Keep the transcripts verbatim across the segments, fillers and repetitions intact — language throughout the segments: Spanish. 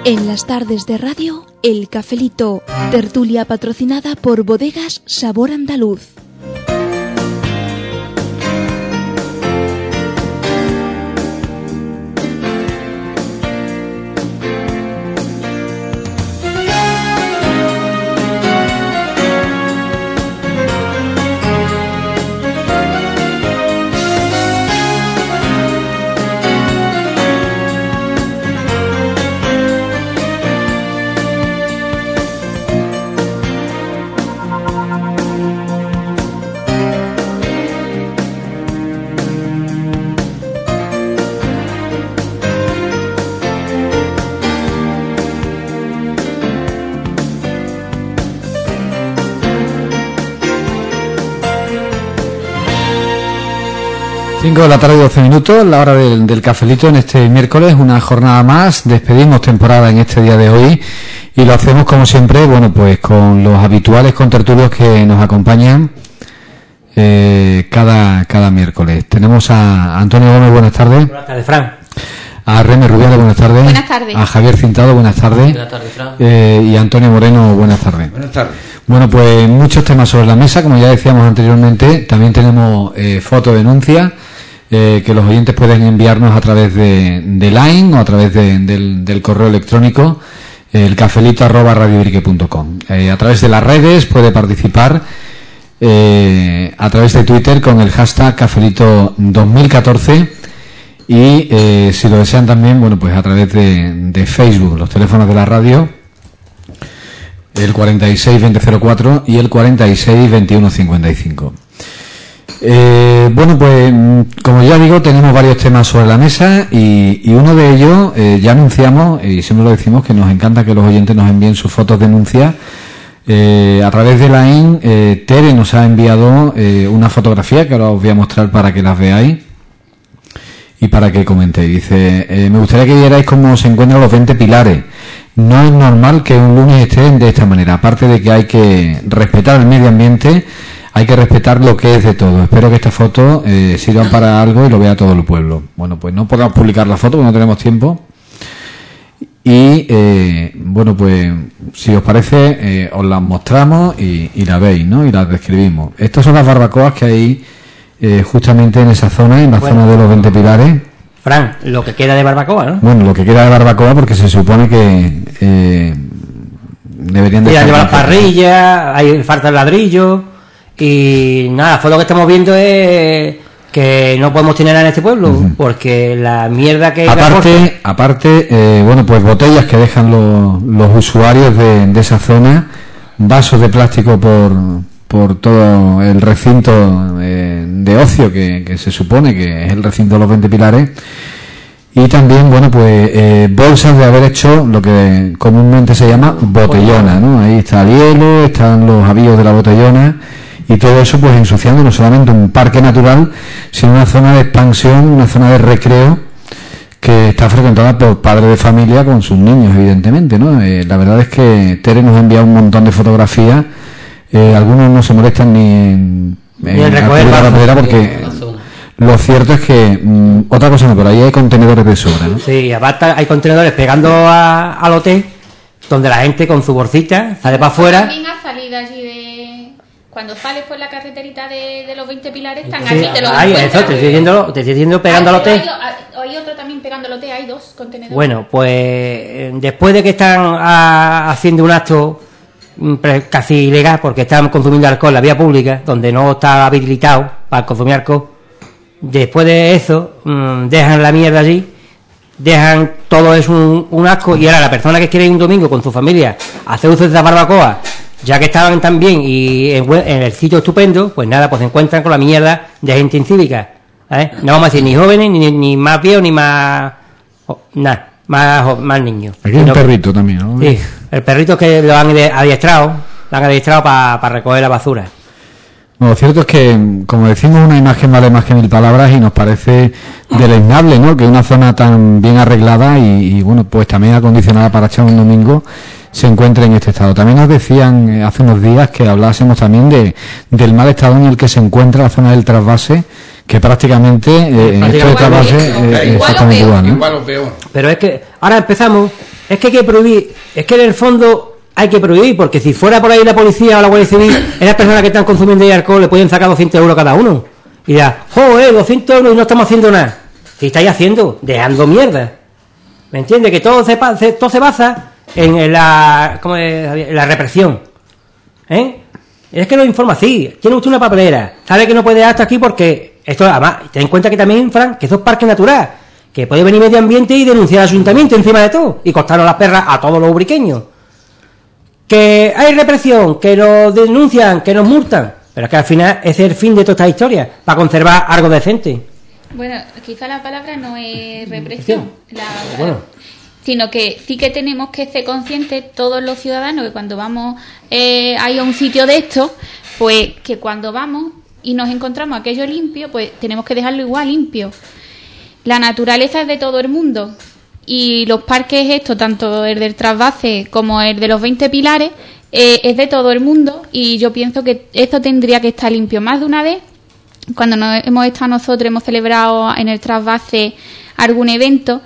En las tardes de radio, El Cafelito, tertulia patrocinada por Bodegas Sabor Andaluz. cinco de la tarde, doce minutos, la hora del, del cafelito en este miércoles, una jornada más. Despedimos temporada en este día de hoy y lo hacemos como siempre, bueno, pues con los habituales contertulios que nos acompañan eh, cada, cada miércoles. Tenemos a Antonio Gómez, buenas tardes. Buenas tardes, Fran. A Reme Rubiales, buenas tardes. Buenas tardes. A Javier Cintado, buenas tardes. Buenas tardes, Fran. Eh, y a Antonio Moreno, buenas tardes. Buenas tardes. Bueno, pues muchos temas sobre la mesa, como ya decíamos anteriormente. También tenemos eh, fotodenuncias eh, que los oyentes pueden enviarnos a través de, de Line o a través de, del, del correo electrónico eh, el cafelito arroba radiobrique punto com. Eh, a través de las redes puede participar eh, a través de Twitter con el hashtag cafelito dos mil catorce y eh, si lo desean también, bueno, pues a través de, de Facebook, los teléfonos de la radio, el cuarenta y seis veinte cero cuatro y el cuarenta y seis veintiuno cincuenta y cinco. Eh, bueno, pues como ya digo, tenemos varios temas sobre la mesa y, y uno de ellos eh, ya anunciamos, y siempre lo decimos, que nos encanta que los oyentes nos envíen sus fotos denuncias. Eh, a través de Line, eh, Tere nos ha enviado eh, una fotografía que ahora os voy a mostrar para que las veáis y para que comentéis. Dice, eh, me gustaría que vierais cómo se encuentran los veinte pilares. No es normal que un lunes estén de esta manera. Aparte de que hay que respetar el medio ambiente, hay que respetar lo que es de todo. Espero que esta foto eh, sirva para algo y lo vea todo el pueblo. Bueno, pues no podemos publicar la foto porque no tenemos tiempo. Y, eh, bueno, pues, si os parece, eh, os las mostramos y, y la veis, ¿no? Y las describimos. Estas son las barbacoas que hay eh, justamente en esa zona, en la bueno, zona de los veinte pilares. Fran, lo que queda de barbacoa, ¿no? Bueno, lo que queda de barbacoa, porque se supone que eh, deberían de... Ya llevar parrilla, hay falta el ladrillo y nada, fue lo que estamos viendo es que no podemos tener nada en este pueblo, uh-huh. porque la mierda que... Aparte, aparte eh, bueno, pues botellas que dejan los, los usuarios de, de esa zona, vasos de plástico por, por todo el recinto eh, de ocio que, que se supone que es el recinto de los veinte pilares, y también, bueno, pues eh, bolsas de haber hecho lo que comúnmente se llama botellona, ¿no? Ahí está el hielo, están los avíos de la botellona y todo eso pues ensuciando no solamente un parque natural, sino una zona de expansión, una zona de recreo que está frecuentada por padres de familia con sus niños, evidentemente, ¿no? Eh, la verdad es que Tere nos ha enviado un montón de fotografías, eh, algunos no se molestan ni en, en, en recoger la papelera porque lo cierto es que mmm, otra cosa no, pero ahí hay contenedores de sobra, ¿no? Sí, aparte hay contenedores pegando a, al hotel donde la gente con su bolsita sale para afuera. También ha salido allí de... Cuando sales por la carreterita de, de los veinte pilares, están sí, allí, te lo hay, eso, te estoy diciendo, te estoy diciendo pegando al hotel. Hay, hay otro también pegando al hotel, hay dos contenedores. Bueno, pues después de que están a, haciendo un acto casi ilegal, porque están consumiendo alcohol en la vía pública, donde no está habilitado para consumir alcohol, después de eso, mmm, dejan la mierda allí, dejan todo eso un, un asco, y ahora la persona que quiere ir un domingo con su familia a hacer uso de esa barbacoa, ya que estaban tan bien y en, en el sitio estupendo, pues nada, pues se encuentran con la mierda de gente incívica, ¿eh? No vamos a decir ni jóvenes, ni, ni más viejos, ni más... Oh, nada, más, más niños. Aquí hay un perrito también, ¿no? Sí, el perrito que lo han adiestrado, lo han adiestrado para pa recoger la basura. Bueno, lo cierto es que, como decimos, una imagen vale más que mil palabras y nos parece deleznable, ¿no? Que una zona tan bien arreglada y, y bueno, pues también acondicionada para echar un domingo se encuentre en este estado. También nos decían eh, hace unos días que hablásemos también de del mal estado en el que se encuentra la zona del trasvase, que prácticamente eh, en esto de trasvase eh, es exactamente igual, ¿no? Igual o peor. Pero es que ahora empezamos, es que hay que prohibir, es que en el fondo hay que prohibir, porque si fuera por ahí la policía o la Guardia Civil, esas personas que están consumiendo ahí alcohol le pueden sacar doscientos euros cada uno. Y dirá, joder, doscientos euros y no estamos haciendo nada. ¿Qué estáis haciendo? Dejando mierda. ¿Me entiendes? Que todo se, todo se basa en, en, la, ¿cómo es? En la represión. ¿Eh? Es que lo informa así. Tiene usted una papelera. Sabe que no puede hasta aquí porque... Esto, además, ten en cuenta que también, Fran, que eso es parque natural. Que puede venir medio ambiente y denunciar al ayuntamiento encima de todo. Y costarnos las perras a todos los ubriqueños. Que hay represión, que nos denuncian, que nos multan. Pero es que al final ese es el fin de toda esta historia. Para conservar algo decente. Bueno, quizá la palabra no es represión. La, bueno. Sino que sí que tenemos que ser conscientes todos los ciudadanos que cuando vamos eh, ahí a un sitio de estos, pues que cuando vamos y nos encontramos aquello limpio, pues tenemos que dejarlo igual limpio. La naturaleza es de todo el mundo y los parques estos, tanto el del trasvase como el de los veinte pilares, eh, es de todo el mundo y yo pienso que esto tendría que estar limpio. Más de una vez, cuando nos hemos estado nosotros, hemos celebrado en el trasvase algún evento,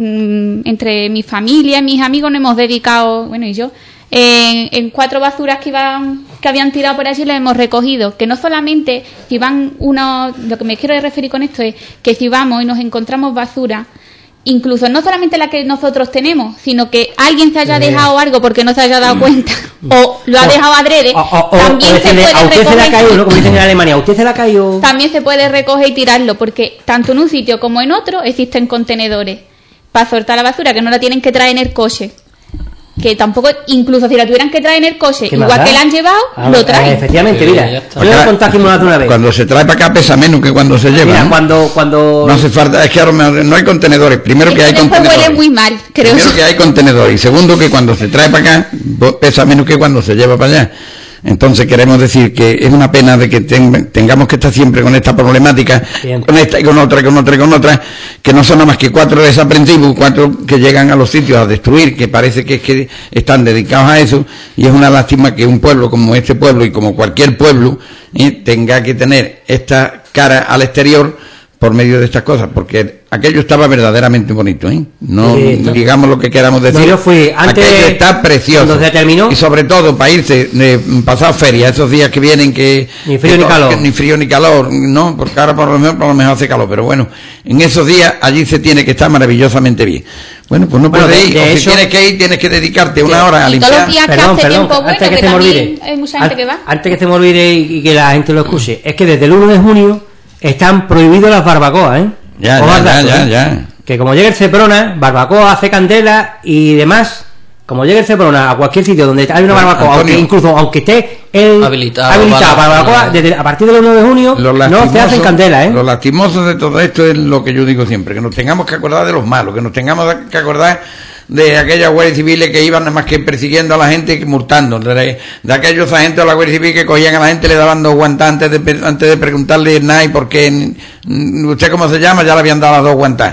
entre mi familia y mis amigos nos hemos dedicado, bueno, y yo, en, en cuatro basuras que iban que habían tirado por allí las hemos recogido, que no solamente si van uno, lo que me quiero referir con esto es que si vamos y nos encontramos basura, incluso no solamente la que nosotros tenemos, sino que alguien se haya dejado algo porque no se haya dado cuenta o lo ha dejado adrede, o, o, también o se puede a usted recoger, se le ha caído, ¿no? Como dicen en Alemania, a usted se le ha caído. También se puede recoger y tirarlo, porque tanto en un sitio como en otro existen contenedores para soltar la basura, que no la tienen que traer en el coche, que tampoco, incluso si la tuvieran que traer en el coche, igual que la han llevado, ah, lo traen. Eh, efectivamente, sí, mira, yo lo he contado aquí una vez. Cuando se trae para acá pesa menos que cuando se lleva. Mira, ¿no? cuando, cuando... no hace falta, es que ahora no hay contenedores. Primero que hay contenedores. Huele muy mal, creo. Primero que hay contenedores y segundo que cuando se trae para acá pesa menos que cuando se lleva para allá. Entonces queremos decir que es una pena de que ten, tengamos que estar siempre con esta problemática, siempre. con esta y con otra, y con otra y con otra, que no son nada más que cuatro desaprensivos, cuatro que llegan a los sitios a destruir, que parece que es que están dedicados a eso, y es una lástima que un pueblo como este pueblo y como cualquier pueblo eh, tenga que tener esta cara al exterior por medio de estas cosas, porque aquello estaba verdaderamente bonito, ¿eh? No sí, digamos lo que queramos decir. No, yo fui antes, aquello está precioso. Se terminó. Y sobre todo para irse de pasar feria, esos días que vienen que ni frío que, ni calor, que, ni frío ni calor, no, porque ahora por lo mejor por lo mejor hace calor, pero bueno, en esos días allí se tiene que estar maravillosamente bien. Bueno, pues no bueno, puedes de, ir, de o eso, si tienes que ir, tienes que dedicarte una hora a limpiar. Todos los días que perdón, hace perdón, tiempo bueno, antes que, que se me olvide, hay mucha gente que va. Antes que se me olvide y, y que la gente lo escuche, es que desde el uno de junio están prohibidas las barbacoas, ¿eh? Ya, ya, ya, ya, ya. Que como llegue el Seprona, barbacoa, hace candela y demás, como llegue el Seprona a cualquier sitio donde hay una barbacoa, aunque incluso aunque esté el habilitado, habilitado para barbacoa, desde, a partir del uno de junio no se hacen candela, ¿eh? Lo lastimoso de todo esto es lo que yo digo siempre, que nos tengamos que acordar de los malos, que nos tengamos que acordar de aquellas guardias civiles que iban nada más que persiguiendo a la gente y multando, de, de aquellos agentes de la Guardia Civil que cogían a la gente, le daban dos guantas antes de, antes de preguntarle nada y por qué, usted cómo se llama, ya le habían dado las dos guantas.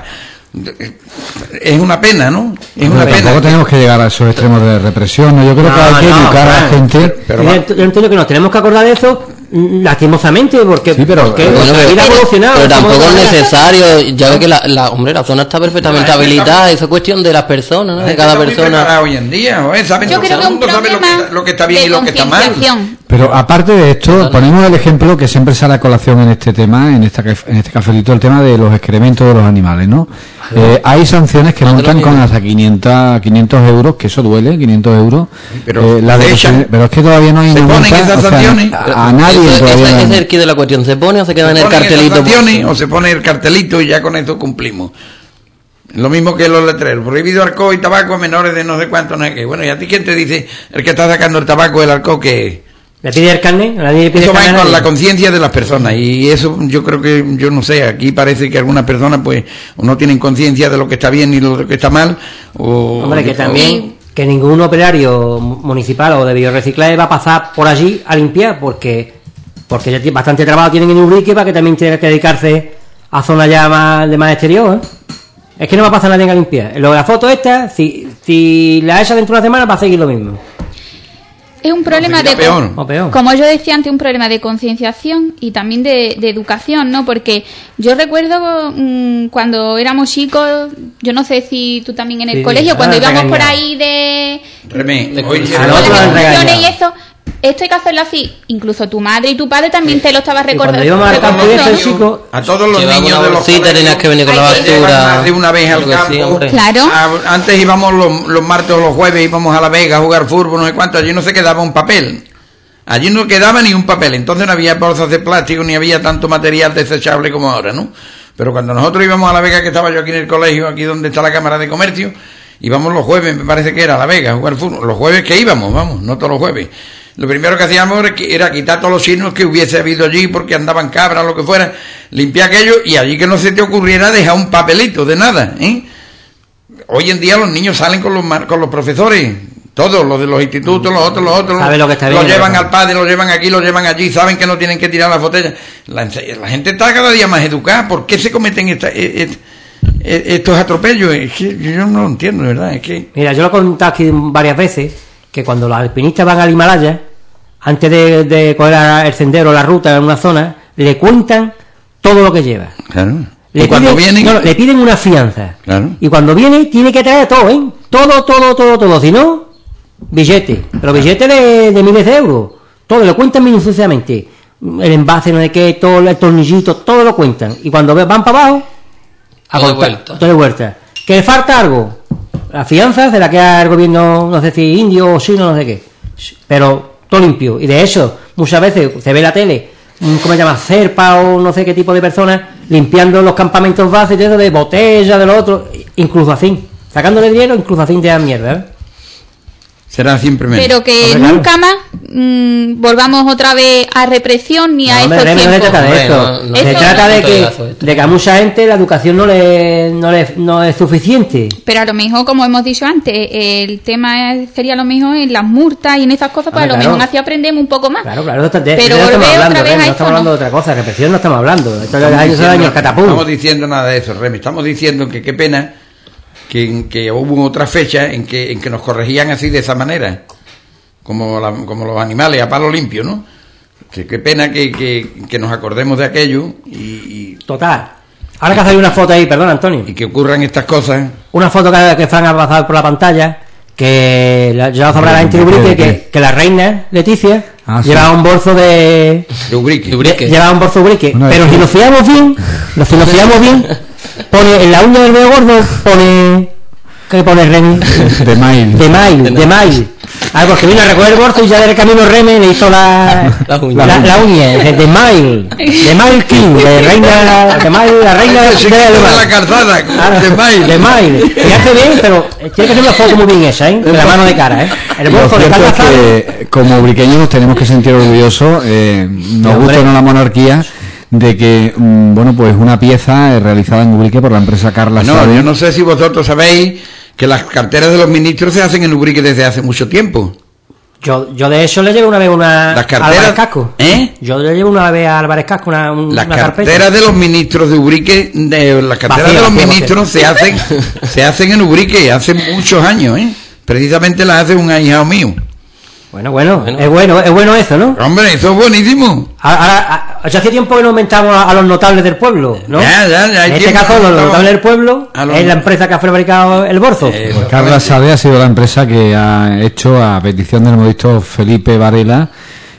Es una pena, ¿no? Es una pero pena. Tampoco tenemos que llegar a esos extremos de represión, ¿no? Yo creo no, que hay que no, educar a la gente. Pero yo, yo entiendo que nos tenemos que acordar de eso lastimosamente, porque, sí, pero, porque bueno, la vida ha evolucionado. Pero tampoco es necesario, ya ve que la, la, hombre, la zona está perfectamente habilitada, eso es cuestión de las personas, ¿no? De cada persona. Hoy en día, ¿eh? ¿Saben? Yo creo que un sabe lo, que, lo que está bien y lo que está mal. Pero aparte de esto, ponemos el ejemplo que siempre sale a colación en este tema, en, esta, en este cafelito, el tema de los excrementos de los animales, ¿no? Eh, hay sanciones que multan con hasta quinientos, quinientos euros, que eso duele, quinientos euros. Pero, eh, la de, pero es que todavía no hay se ninguna ponen esas sanciones. O sea, a, a nadie eso, todavía. Ese es el quid de la cuestión. ¿Se pone o se queda se en el cartelito? Sanciones, o se pone el cartelito y ya con eso cumplimos. Lo mismo que los letreros. Prohibido alcohol y tabaco a menores de no sé cuánto, no sé qué. Bueno, ¿y a ti quién te dice el que está sacando el tabaco, el alcohol, que ¿le pide el carnet? ¿Le pide eso el va con la conciencia de las personas y eso yo creo que, yo no sé, aquí parece que algunas personas pues o no tienen conciencia de lo que está bien y lo que está mal o... Hombre, que también que ningún operario municipal o de biorreciclaje va a pasar por allí a limpiar porque porque ya bastante trabajo tienen en Ubrique para que también tenga que dedicarse a zonas ya más, de más exterior, ¿eh? Es que no va a pasar nadie a limpiar. Lo de la foto esta, si, si la echa dentro de una semana va a seguir lo mismo. es un problema no, de peor. O peor. como yo decía antes, un problema de concienciación y también de, de educación, ¿no? Porque yo recuerdo mmm, cuando éramos chicos, yo no sé si tú también en el Sí, colegio, ah, cuando íbamos por regañado. ahí de Remé, de- oye, de- A de nosotros han funciones regañado. y eso, esto hay que hacerlo así. Incluso tu madre y tu padre también te lo estabas Y cuando recordando. íbamos al campo y eso, el Yo- chico... a todos los Llevaba niños una de los bolsita, colegios, tenías que venir con la hay que llevar basura, más de una vez al algo así, campo. hombre. Claro. A- antes íbamos los, los martes o los jueves, íbamos a La Vega a jugar fútbol, no sé cuánto, allí no se quedaba un papel. Allí no quedaba ni un papel, entonces no había bolsas de plástico, ni había tanto material desechable como ahora, ¿no? Pero cuando nosotros íbamos a La Vega, que estaba yo aquí en el colegio, aquí donde está la Cámara de Comercio, íbamos los jueves, me parece que era a La Vega a jugar fútbol, los jueves que íbamos, vamos, no todos los jueves. Lo primero que hacíamos era qui- era quitar todos los signos que hubiese habido allí, porque andaban cabras, lo que fuera, limpiar aquello, y allí que no se te ocurriera dejar un papelito de nada, ¿eh? Hoy en día los niños salen con los mar- con los profesores, todos, los de los institutos, los otros, los otros, Saben lo que está los bien, llevan ¿no? al padre, los llevan aquí, los llevan allí, saben que no tienen que tirar las botellas. La, ense- la gente está cada día más educada. ¿Por qué se cometen esta- e- e- e- estos atropellos? Es que yo no lo entiendo, de verdad, es que... Mira, yo lo he contado aquí varias veces, que cuando los alpinistas van al Himalaya, antes de, de coger el sendero, la ruta en una zona, le cuentan todo lo que lleva. Claro. Le Y cuando piden, vienen... no, le piden una fianza. Claro. Y cuando viene, tiene que traer todo, ¿eh? Todo, todo, todo, todo. Si no, billete. Pero billete de, de miles de euros. Todo, lo cuentan minuciosamente. El envase, no sé qué, todo, el tornillito, todo lo cuentan. Y cuando ve- van para abajo, a Todo de contar, vuelta. todo de vuelta. ¿Que le falta algo? La fianza se la queda el gobierno, no sé si indio o chino, no sé qué. Pero todo limpio. Y de eso, muchas veces se ve en la tele, un, ¿cómo se llama? Cerpa o no sé qué tipo de personas limpiando los campamentos bases de, de botellas, de lo otro, incluso así. Sacándole dinero, incluso así de la mierda, ¿eh? Será siempre menos. Pero que Hombre, claro. nunca más mm, volvamos otra vez a represión ni a No, hombre, estos Remy, no se tiempos. trata de Hombre, esto. no, no, se no, trata no, de no, que, no, no, no. de que a mucha gente la educación no le, no le no es suficiente. Pero a lo mejor, como hemos dicho antes, el tema es- sería lo mejor en las multas y en esas cosas, pues a Hombre, lo claro. mejor así aprendemos un poco más. Claro, claro, de, de, Pero de eso estamos volver hablando, otra vez Remy, a no eso, estamos hablando no. de otra cosa, represión no estamos hablando. Esto Estamos es años diciendo- años no catapum. estamos diciendo nada de eso, Remy. Estamos diciendo que qué pena que, que hubo otra fecha en que, en que nos corregían así de esa manera, como, la- como los animales a palo limpio, ¿no? Que qué pena que, que, que nos acordemos de aquello y, y, Total. Ahora que ha salido una foto ahí, perdón, Antonio. y que ocurran estas cosas. Una foto que, que Fran ha pasado por la pantalla, que la- ya sabrá la gente de Ubrique, que, que la reina Leticia Ah, sí. llevaba un bolso de... De Ubrique. De Ubrique. Llevaba un bolso de Ubrique. Bueno, Pero es si que- nos fiamos bien, lo- si nos fiamos bien, pone en la uña del dedo gordo, pone... ¿Qué pone Remy? De mail. De mail, de mail. Ah, porque vino a recoger el bolso y ya del camino Remy le hizo la, La uña. la, la uña, de, de mail, de mail king, de reina, de mail, la reina de, Sí, de, que de, toda la calzada, Ah, de mail. De mail. Y hace bien, pero tiene que ser una foto muy bien hecha, ¿eh? De la mano de cara, ¿eh? El Lo bolso de cierto cara es que como ubriqueños nos tenemos que sentir orgullosos, eh, nos Sí, gusta o hombre. no la monarquía, de que, mm, bueno, pues una pieza eh, realizada en Ubrique por la empresa Carla No, Sade. yo no sé si vosotros sabéis que las carteras de los ministros se hacen en Ubrique desde hace mucho tiempo. Yo, yo de eso le llevo una vez una Las a carteras- Álvarez Casco. ¿Eh? Yo le llevo una vez a Álvarez Casco una, un- Las una carteras carpeta. de los ministros de Ubrique, de, las carteras Vacía, de los vacía, ministros se hacen, se hacen en Ubrique hace muchos años, ¿eh? Precisamente las hace un ahijado mío. Bueno, bueno, Bueno. es bueno, es bueno eso, ¿no? Hombre, eso es buenísimo. Ahora, ahora, a- ya hace tiempo que no aumentamos a, a los notables del pueblo, ¿no? Ya, ya, ya hay En este tiempo caso, que los aumentamos notables del pueblo a los- es la empresa que ha fabricado el bolso. Eh, Pues Carla Sade ha sido la empresa que ha hecho, a petición del modisto Felipe Varela,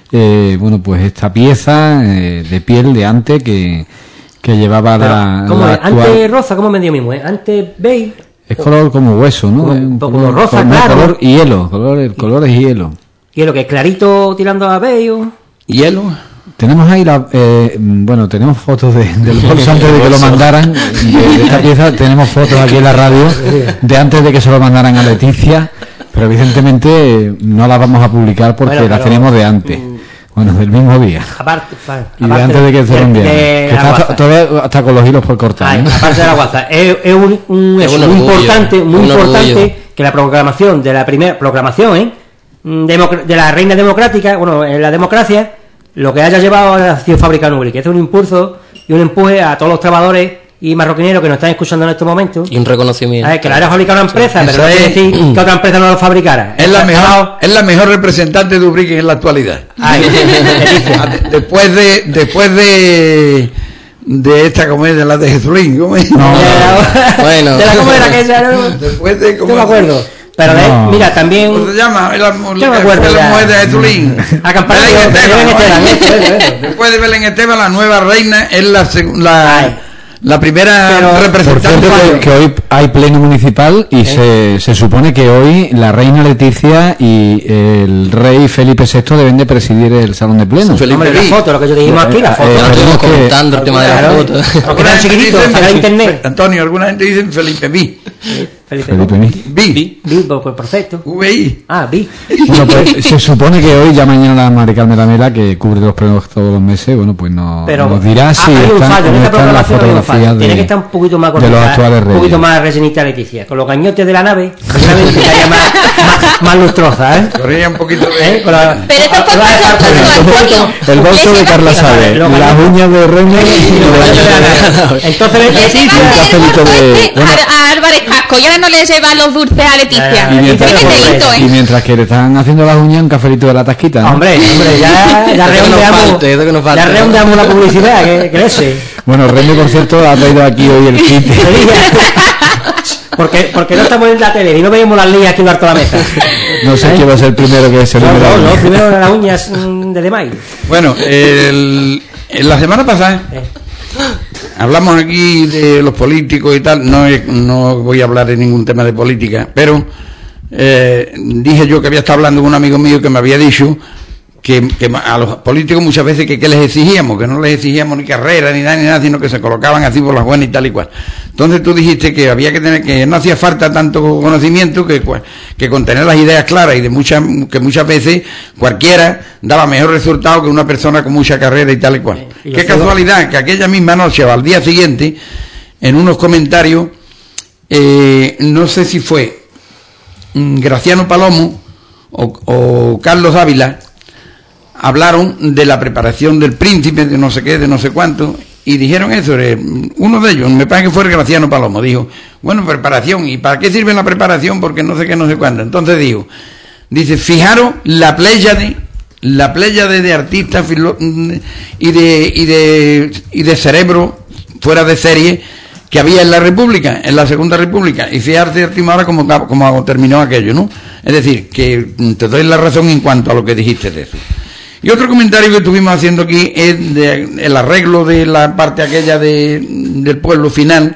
eh, bueno, pues esta pieza eh, de piel de ante que, que llevaba Pero, la, ¿cómo la es? actual- Antes rosa, ¿cómo me dio mismo? Eh? Antes beige. Es color como hueso, ¿no? Como- Es un como color- rosa no, claro. color hielo, color, el color es hielo. Y es lo que es clarito tirando a beige. hielo. Tenemos ahí la, eh, bueno, tenemos fotos de- del bolso antes de que lo mandaran, de, de esta pieza, tenemos fotos aquí en la radio de antes de que se lo mandaran a Leticia, pero evidentemente eh, no las vamos a publicar porque Bueno, las pero, tenemos de antes, bueno, del mismo día. Aparte, fa- Y de aparte antes de que se lo enviaran. de Que la está WhatsApp. todavía hasta con los hilos por cortar. Ay, ¿eh? aparte de la WhatsApp, es, es un, un- Es es un muy orgullo, importante, muy un importante orgullo. que la programación de la primera programación, ¿eh? Democ- de la reina democrática, bueno, en la democracia, lo que haya llevado ha sido fabricado en Ubrique. Es un impulso y un empuje a todos los trabajadores y marroquineros que nos están escuchando en estos momentos. Y un reconocimiento. A ver, que la haya fabricado una empresa, pero Eso no quiere es- decir que otra empresa no lo fabricara. Es la Eso mejor, dado- es la mejor representante de Ubrique en la actualidad. Ay, Leticia. Ah, de- Después de, después de, de esta comedia, la de Jesulín, ¿cómo es? No. Bueno. De la comedia aquella, no, Después de, no ¿cómo me acuerdo. Pero de- No. mira, también... ¿Cómo se llama? La, Yo me acuerdo la ya. mujer de Jesulín. A campanar Belén de Esteban, Belén ¿no? Esteban, eso, eso, eso. Después de Belén Esteban, la nueva reina es la, seg- la, Ay. la primera Pero- Por representante. cierto, que, que hoy hay pleno municipal y se, se supone que hoy la reina Leticia y el rey Felipe sexto deben de presidir el salón de pleno. Felipe Hombre, la Vi. foto, lo que yo dijimos aquí, la Eh, foto. eh, Ahora estuvimos que- comentando el tema de la Claro. foto. Porque Alguna eran gente chiquititos, dice- era internet. Antonio, alguna gente dice Felipe Vi. Felipe. Felipe Vi. Vi. Vi, pues, pues perfecto. V I. Ah, vi. Bueno, pues se supone que hoy, ya mañana la Mari Carmen Lamela, que cubre los plenos todos los meses, bueno, pues no, Pero nos dirá si hay un están, fallo, en cómo esta están las programación hay un fallo. fotografías Tiene que de, estar un poquito más de los cortita, actuales un reyes. poquito más rellenita Leticia. Con los gañotes de la nave, seguramente estaría más, más, más lustrosa, ¿eh? Corría un poquito de... ¿Eh? Con la- Pero esto es con la- por con la- Antonio. El bolso de Carla Sabe, Lo las ganó. uñas de René y los gañotes de la nave. Entonces Le Leticia... lleva un cafelito el de- dulce bueno. a, a Álvarez Casco y ahora no le lleva los dulces a Leticia. Ya, Y ya, mientras, Tiene Tiene delito, y ¿eh? mientras que le están haciendo las uñas, un cafelito de la tasquita, ¿no? Hombre, hombre, ya, ya Eso que nos redondeamos, falte, eso que nos falte. ya redondeamos la publicidad, que crece. Bueno, René, por cierto, ha traído aquí hoy el kit. Porque, porque no estamos en la tele y no veíamos las líneas aquí en toda la mesa. No sé ¿Eh? quién va a ser el primero que se No, le no, no, primero las uñas mm, de Lemay. Bueno, el- en la semana pasada Eh. hablamos aquí de los políticos y tal. No, es- no voy a hablar de ningún tema de política, pero eh, dije yo que había estado hablando con un amigo mío que me había dicho que, que a los políticos muchas veces que, que les exigíamos, que no les exigíamos ni carrera ni nada, ni nada, sino que se colocaban así por las buenas y tal y cual. Entonces tú dijiste que había que tener, que no hacía falta tanto conocimiento, que, que con tener las ideas claras y de muchas, que muchas veces cualquiera daba mejor resultado que una persona con mucha carrera y tal y cual. Y yo Qué sigo- casualidad que aquella misma noche o al día siguiente, en unos comentarios, eh, no sé si fue mm, Graciano Palomo o, o Carlos Ávila, hablaron de la preparación del príncipe, de no sé qué, de no sé cuánto, y dijeron eso. eh, Uno de ellos, me parece que fue el Graciano Palomo, dijo, bueno, preparación, ¿y para qué sirve la preparación? Porque no sé qué, no sé cuánto. Entonces dijo, dice, fijaros la pléyade, la pléyade de artistas filo- y de, y de, y de cerebro fuera de serie que había en la República, en la Segunda República, y fijarse a última hora cómo, cómo terminó aquello, ¿no? Es decir, que te doy la razón en cuanto a lo que dijiste de eso. Y otro comentario que estuvimos haciendo aquí es de el arreglo de la parte aquella de, del pueblo final,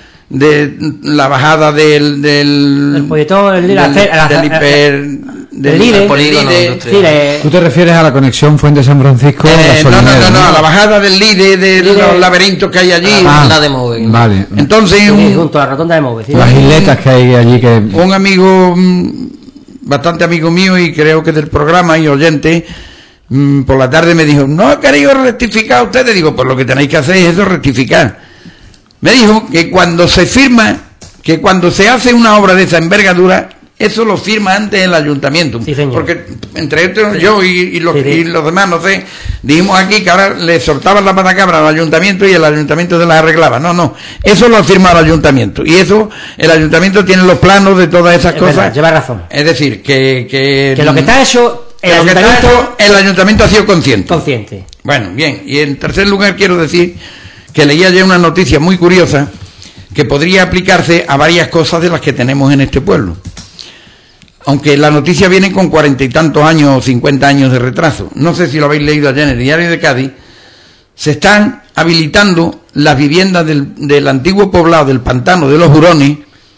de la bajada del del El folletón, el- del, la- la- del la- hiper del líder, polígono líder. industrial. Sí, le- ¿Tú te refieres a la conexión Fuente-San Francisco? Eh, no, no, Gasolinera, no, no, a la bajada del líder, de Líder. los laberintos que hay allí. Ah, la de Move. Vale. Entonces sí, un, junto a la rotonda de Move. Sí. Las isletas que hay allí que... un amigo, mm, bastante amigo mío y creo que del programa y oyente, mm, por la tarde me dijo, no he querido rectificar a ustedes. Digo, pues lo que tenéis que hacer es eso, rectificar. Me dijo que cuando se firma, que cuando se hace una obra de esa envergadura, eso lo firma antes el ayuntamiento. Sí, señor. Porque entre estos, yo y, y, los, Sí, sí. y los demás, no sé, dijimos aquí que ahora le soltaban la patacabra al ayuntamiento y el ayuntamiento se las arreglaba. No, no, eso lo firma el ayuntamiento. Y eso, el ayuntamiento tiene los planos de todas esas Es cosas. verdad, lleva razón. Es decir, que... Que, Que lo que está hecho, el que lo que está ayuntamiento hecho, el ayuntamiento ha sido consciente. consciente. Bueno, bien, y en tercer lugar quiero decir que leí ayer una noticia muy curiosa que podría aplicarse a varias cosas de las que tenemos en este pueblo. Aunque la noticia viene con cuarenta y tantos años o cincuenta años de retraso. No sé si lo habéis leído ayer en el Diario de Cádiz. Se están habilitando las viviendas del, del antiguo poblado del Pantano de los Hurones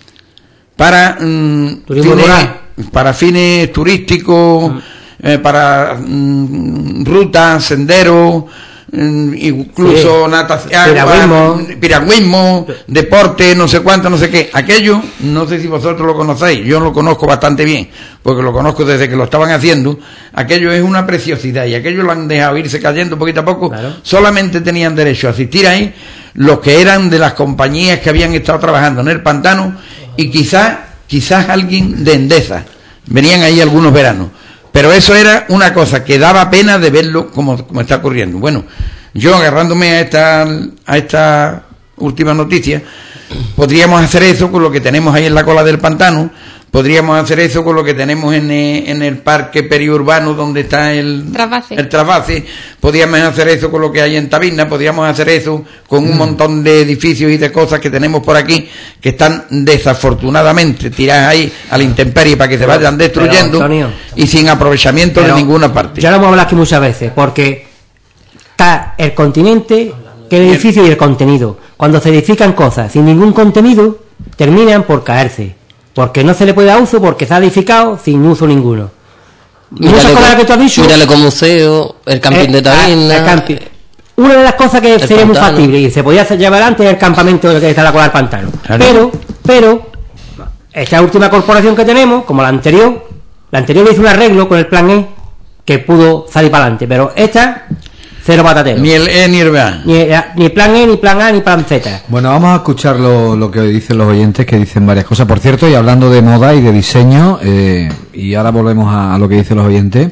para, mm, Turismo fines, rural. para fines turísticos, eh, para mm, rutas, senderos, mm, incluso Sí. natación, Piragüismo. piragüismo, deporte, no sé cuánto, no sé qué. Aquello, no sé si vosotros lo conocéis, yo lo conozco bastante bien, porque lo conozco desde que lo estaban haciendo. Aquello es una preciosidad y aquello lo han dejado irse cayendo poquito a poco. Claro. Solamente tenían derecho a asistir ahí los que eran de las compañías que habían estado trabajando en el pantano y quizás, quizás alguien de Endesa. Venían ahí algunos veranos. Pero eso era una cosa que daba pena de verlo como, como está ocurriendo. Bueno, yo agarrándome a esta, a esta últimas noticias, podríamos hacer eso con lo que tenemos ahí en la cola del pantano, podríamos hacer eso con lo que tenemos en, eh, en el parque periurbano donde está el Trasvase. el Trasvase, podríamos hacer eso con lo que hay en Tabirna, podríamos hacer eso con un montón de edificios y de cosas que tenemos por aquí que están desafortunadamente tiradas ahí a la intemperie para que se vayan destruyendo, pero, Antonio, y sin aprovechamiento de ninguna parte. Ya lo hemos hablado aquí muchas veces, porque está el continente, que el edificio y el contenido. Cuando se edifican cosas sin ningún contenido, terminan por caerse. Porque no se le puede dar uso, porque se ha edificado sin uso ninguno. Muchas cosas que tú has dicho. Mírale con museo, el camping eh, de Tabirna. El camping. Una de las cosas que sería muy factible y se podía hacer llevar antes es el campamento que está en la cola del pantano. Claro. Pero, pero, esta última corporación que tenemos, como la anterior, la anterior hizo un arreglo con el plan E que pudo salir para adelante, pero esta, cero patatero. Ni el E ni el B. Ni, ni plan E, ni plan A, ni plan Z. Bueno, vamos a escuchar lo, lo que dicen los oyentes, que dicen varias cosas. Por cierto, y hablando de moda y de diseño, eh, y ahora volvemos a, a lo que dicen los oyentes,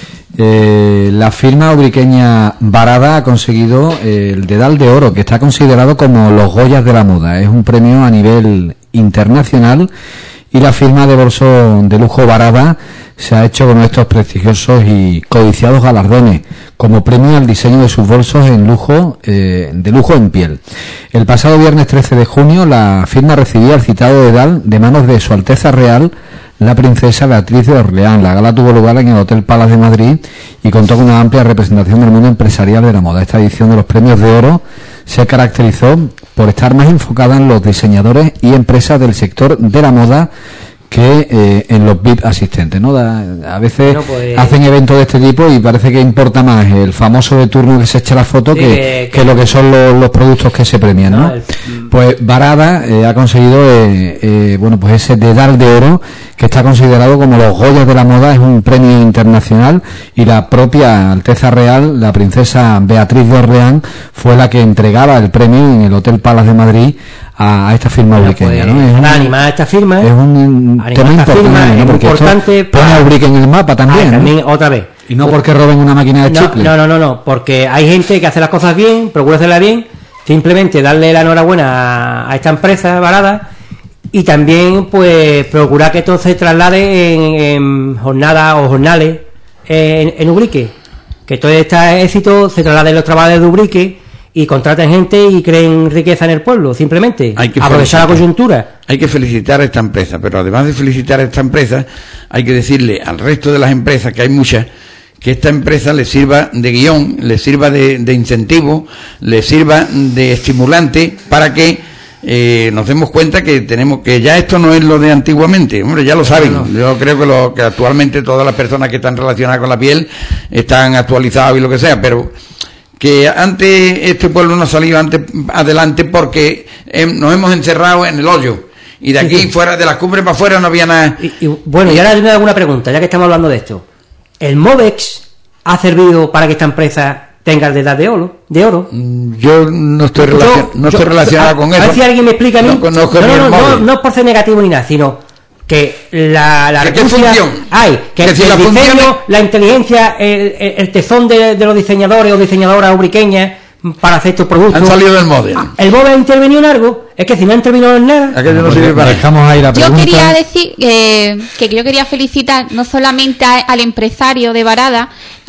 eh, la firma ubriqueña Barada ha conseguido eh, el Dedal de Oro, que está considerado como los Goyas de la moda. Es un premio a nivel internacional y la firma de bolso de lujo Barada se ha hecho con estos prestigiosos y codiciados galardones como premio al diseño de sus bolsos en lujo eh, de lujo en piel. El pasado viernes trece de junio la firma recibía el citado dedal de manos de Su Alteza Real la princesa Beatriz de Orleans. La gala tuvo lugar en el Hotel Palace de Madrid y contó con una amplia representación del mundo empresarial de la moda. Esta edición de los premios de oro se caracterizó por estar más enfocada en los diseñadores y empresas del sector de la moda que eh, en los V I P asistentes, ¿no? Da, a veces bueno, pues, hacen eventos de este tipo y parece que importa más el famoso de turno que se echa la foto sí, que, que, que lo que son los, los productos que se premian, ¿no? no el, pues Barada eh, ha conseguido eh, eh, bueno, pues ese dedal de oro que está considerado como los Goyas de la moda, es un premio internacional y la propia Alteza Real, la princesa Beatriz de Orleans, fue la que entregaba el premio en el Hotel Palace de Madrid a, a esta firma ubriqueña, pues, ¿no? Es un, animar a esta firma es un tema importante, firma, ¿no? Es porque importante pone a Ubrique en el mapa también, ah, ¿no? también otra vez. Y no porque roben una máquina de no, chicle. No, no, no, no, porque hay gente que hace las cosas bien, procura hacerlas bien, simplemente darle la enhorabuena a, a esta empresa Barada y también pues procurar que todo se traslade en, en jornadas o jornales en, en Ubrique, que todo este éxito se traslade en los trabajos de Ubrique y contraten gente y creen riqueza en el pueblo, simplemente hay que aprovechar la coyuntura. Hay que felicitar a esta empresa, pero además de felicitar a esta empresa, hay que decirle al resto de las empresas, que hay muchas, que esta empresa les sirva de guión, les sirva de, de incentivo, les sirva de estimulante para que eh, nos demos cuenta que tenemos que ya esto no es lo de antiguamente, hombre, ya lo saben. No, no. Yo creo que, lo, que actualmente todas las personas que están relacionadas con la piel están actualizadas y lo que sea, pero que antes este pueblo no ha salido antes adelante porque eh, nos hemos encerrado en el hoyo y de aquí sí, sí. fuera de las cumbres para afuera no había nada. Y, y, bueno, y ahora me hago una pregunta, ya que estamos hablando de esto. ¿El Movex ha servido para que esta empresa tenga el dedal de oro? De oro? Yo no estoy, relacion, yo, no estoy yo, relacionado a, con eso. A ver si alguien me explica a mí. No conozco no, ni no, el no, no, no es por ser negativo ni nada, sino que la, la ¿qué función? hay que, que si el la diseño, función... la inteligencia, el, el, el tesón de, de los diseñadores o diseñadoras ubriqueñas para hacer estos productos han salido del modelo. Ah, el Bob ha intervenido en algo, es que si no ha intervenido en nada, aquello no sirve para. Dejamos ahí la pregunta. Yo quería decir eh, que yo quería felicitar no solamente a, al empresario de Barada,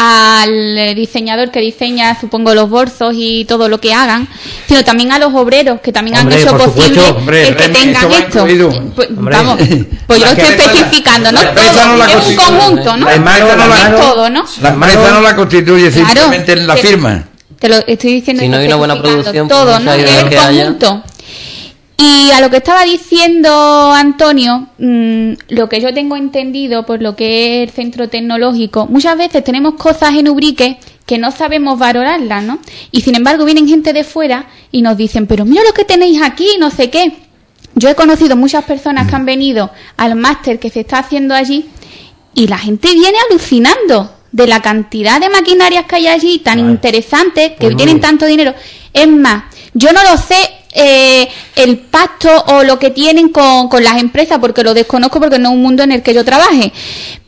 al diseñador que diseña, supongo, los bolsos y todo lo que hagan, sino también a los obreros que también hombre, han hecho posible hombre, el que Remy, tengan esto. Pues, vamos, pues yo lo estoy especificando, no todo, no es un conjunto, ¿no? La empresa no la, es todo, ¿no? La empresa no la constituye claro, simplemente en la te, firma. Te lo estoy diciendo. Si no hay una buena producción, todo, ¿no? Es el conjunto. Y a lo que estaba diciendo Antonio, mmm, lo que yo tengo entendido por lo que es el centro tecnológico, muchas veces tenemos cosas en Ubrique que no sabemos valorarlas, ¿no? Y sin embargo vienen gente de fuera y nos dicen, pero mira lo que tenéis aquí, no sé qué. Yo he conocido muchas personas que han venido al máster que se está haciendo allí y la gente viene alucinando de la cantidad de maquinarias que hay allí tan vale. interesantes, que pues tienen tanto dinero. Es más, yo no lo sé eh, el pacto o lo que tienen con, con las empresas, porque lo desconozco porque no es un mundo en el que yo trabaje.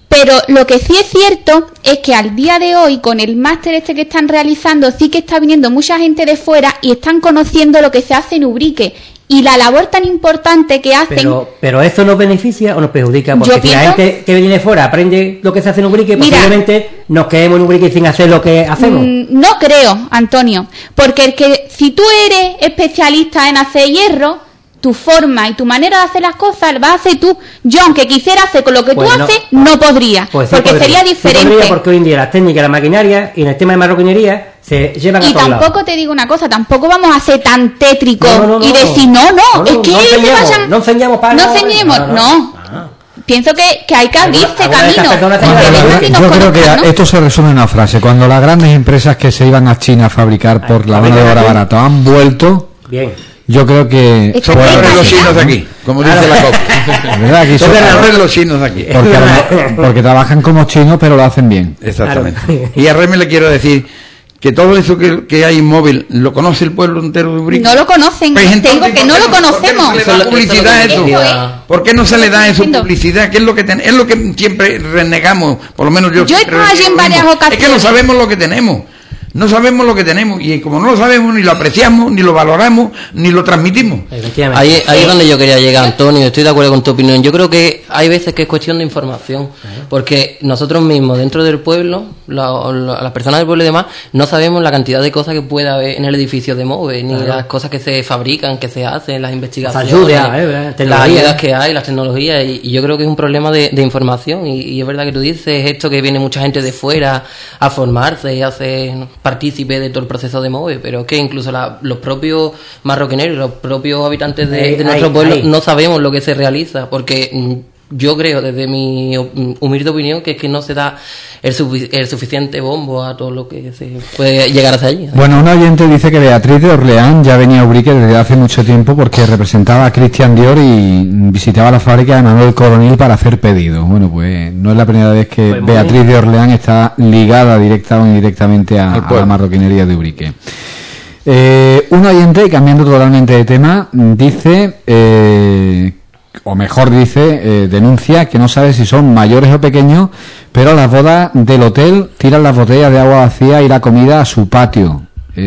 Pero lo que sí es cierto es que al día de hoy, con el máster este que están realizando, sí que está viniendo mucha gente de fuera y están conociendo lo que se hace en Ubrique y la labor tan importante que hacen. Pero, pero ¿esto nos beneficia o nos perjudica? Porque Yo si pienso... la gente que viene de fuera aprende lo que se hace en Ubrique, Mira, posiblemente nos quedemos en Ubrique sin hacer lo que hacemos. Mm, no creo, Antonio, porque el que si tú eres especialista en hacer hierro, tu forma y tu manera de hacer las cosas la vas a hacer tú. Yo, aunque quisiera hacer con lo que Pues tú no. haces, no podría, Pues sí porque podría. sería Sí diferente. podría, porque hoy en día las técnicas, la maquinaria y en el tema de marroquinería se llevan a Y todos tampoco lados. te digo una cosa, tampoco vamos a ser tan tétricos No, no, no, y no. decir, no, no, No, no, es que no se enseñemos, vayan... no enseñemos para No nada. enseñemos, No, no. no, no. Ah. Pienso que, que hay que abrirse Alguna- alguna de estas camino. personas porque tendrá vengan que- y nos Yo creo que conozcan, ¿no? esto se resume en una frase. Cuando las grandes empresas que se iban a China a fabricar por Ay, la a mano ver, de obra aquí. barata han vuelto, Bien. yo creo que... Es que Somos Pues, los imagina- chinos de aquí, como dice la copa. ¿verdad? Aquí son- Somos los chinos de aquí. porque, a lo mejor- porque trabajan como chinos, pero lo hacen bien. Exactamente. Claro. Y a Remy le quiero decir que todo eso que, que hay inmóvil lo conoce el pueblo entero de Ubrique. No lo conocen, Pues entonces, tengo que ¿por no qué lo no- por qué no conocemos. se le da Eso es lo- publicidad a eso es lo que eso? quería- ¿Por qué no se le da eso Entiendo. publicidad? ¿Qué es lo que ten- es lo que siempre renegamos? Por lo menos yo. Yo he siempre estado allí reniego en lo varias mismo. Es ocasiones. que no sabemos lo que tenemos. No sabemos lo que tenemos y como no lo sabemos ni lo apreciamos, ni lo valoramos, ni lo transmitimos. Efectivamente. Ahí, ahí es donde yo quería llegar, Antonio. Estoy de acuerdo con tu opinión. Yo creo que hay veces que es cuestión de información, porque nosotros mismos dentro del pueblo, la- la- las personas del pueblo y demás, no sabemos la cantidad de cosas que puede haber en el edificio de MOVE, ni Claro. las cosas que se fabrican, que se hacen, las investigaciones, ayudas, eh, ¿verdad? las Tecnología. ayudas que hay, las tecnologías, y, y yo creo que es un problema de, de información. Y, y es verdad que tú dices esto, que viene mucha gente de fuera a formarse y a ser partícipe de todo el proceso de MOVE, pero es que incluso la- los propios marroquineros, los propios habitantes de, Ahí, de nuestro ahí, pueblo ahí. no sabemos lo que se realiza, porque mm, yo creo, desde mi hum- humilde opinión, que es que no se da el, sufi- el suficiente bombo a todo lo que se puede llegar hacia allí. Bueno, un oyente dice que Beatriz de Orleán ya venía a Ubrique desde hace mucho tiempo porque representaba a Christian Dior y visitaba la fábrica de Manuel Coronil para hacer pedidos. Bueno, pues no es la primera vez que Pues muy Beatriz bien. de Orleán está ligada directa o indirectamente a, Al a pueblo. la marroquinería de Ubrique. Eh, un oyente, cambiando totalmente de tema, dice, eh, o mejor dice, eh, denuncia que no sabe si son mayores o pequeños, pero a las bodas del hotel tiran las botellas de agua vacía y la comida a su patio.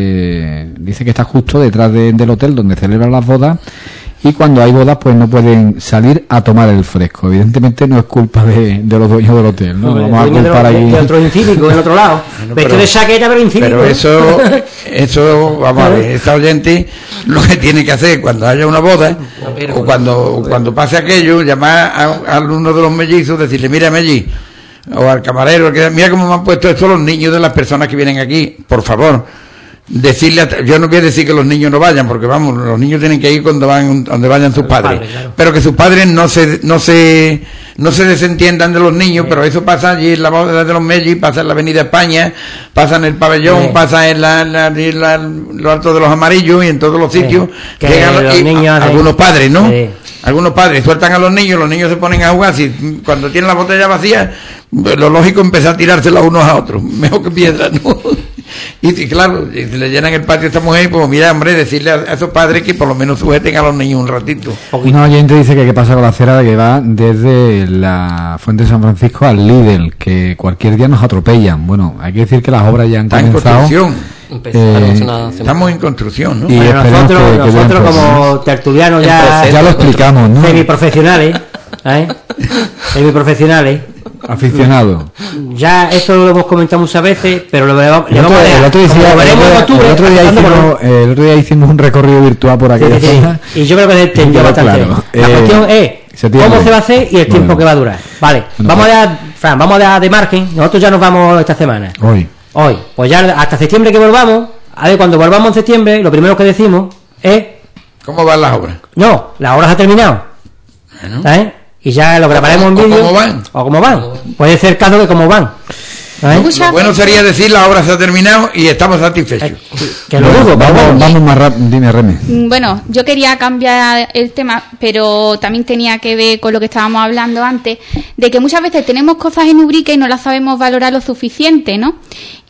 Eh, dice que está justo detrás de- del hotel donde celebran las bodas, y cuando hay bodas pues no pueden salir a tomar el fresco. Evidentemente no es culpa de, de los dueños del hotel, ¿no? Hombre, Vamos a dueño de, culpar los- de- aquí. de otro incívico en otro lado. Bueno, Vestido pero- de chaqueta, pero incívico. Pero ¿eh? eso, eso, vamos a ver, esta oyente lo que tiene que hacer cuando haya una boda o cuando, o cuando pase aquello, llamar a, a uno de los mellizos, decirle, mira mellí, o al camarero, que mira cómo me han puesto esto los niños de las personas que vienen aquí, por favor. Decirle, a- yo no voy a decir que los niños no vayan, porque vamos, los niños tienen que ir cuando van, donde vayan sus Los padres, padres, claro. pero que sus padres no se, no se, no se desentiendan de los niños, pero eso pasa allí en la boda de los Mellis, pasa en la Avenida España, pasa en el pabellón, Sí. pasa en la, la, en la- lo alto de los amarillos y en todos los Sí. sitios. Que Llegan los y- niños a- hacen- algunos padres, ¿no? Sí. Algunos padres sueltan a los niños, los niños se ponen a jugar, si cuando tienen la botella vacía, lo lógico es empezar a tirársela unos a otros, mejor que piedras, ¿no? Y sí, claro, si le llenan el patio a esta mujer, pues mira, hombre, decirle a, a esos padres que por lo menos sujeten a los niños un ratito. Un oyente dice que qué pasa con la acera que va desde la Fuente de San Francisco al Lidl, que cualquier día nos atropellan. Bueno, hay que decir que las obras ya han Está en comenzado. construcción, Empezaron Eh, hace una semana. estamos en construcción, ¿no? Y Bueno, esperemos nosotros, que- que nosotros dentro, como tertulianos En ya, proceso. Ya lo explicamos, ¿no? semiprofesionales, ¿eh? semiprofesionales, Aficionado. ya eso lo hemos comentado muchas veces, pero lo, le vamos El a otro, dejar. el otro día, Como el lo veremos en otro- octubre, el otro día pasando por- hicimos, el otro día hicimos un recorrido virtual por aquella Sí, sí, sí. zona. Y yo creo que se entendió Pero bastante. claro, La eh, cuestión es septiembre. cómo se va a hacer y el tiempo Bueno. que va a durar. Vale, Bueno, vamos pues. a dar, Fran, vamos a dar de margen. Nosotros ya nos vamos esta semana. Hoy. Hoy, pues ya hasta septiembre que volvamos. A ver, cuando volvamos en septiembre, lo primero que decimos es: ¿Cómo van las obras? no, la hora se ha terminado. Bueno. ¿Sabes? Y ya lo grabaremos en o vídeo. cómo van. O cómo van. Puede ser caso de cómo van. ¿Sabes? Escucha, Lo bueno sería decir la obra se ha terminado y estamos satisfechos. Que lo dudo, pero vamos, bueno. vamos más rápido. Dime, Reme. Mm, Bueno, yo quería cambiar el tema, pero también tenía que ver con lo que estábamos hablando antes, de que muchas veces tenemos cosas en Ubrique y no las sabemos valorar lo suficiente, ¿no?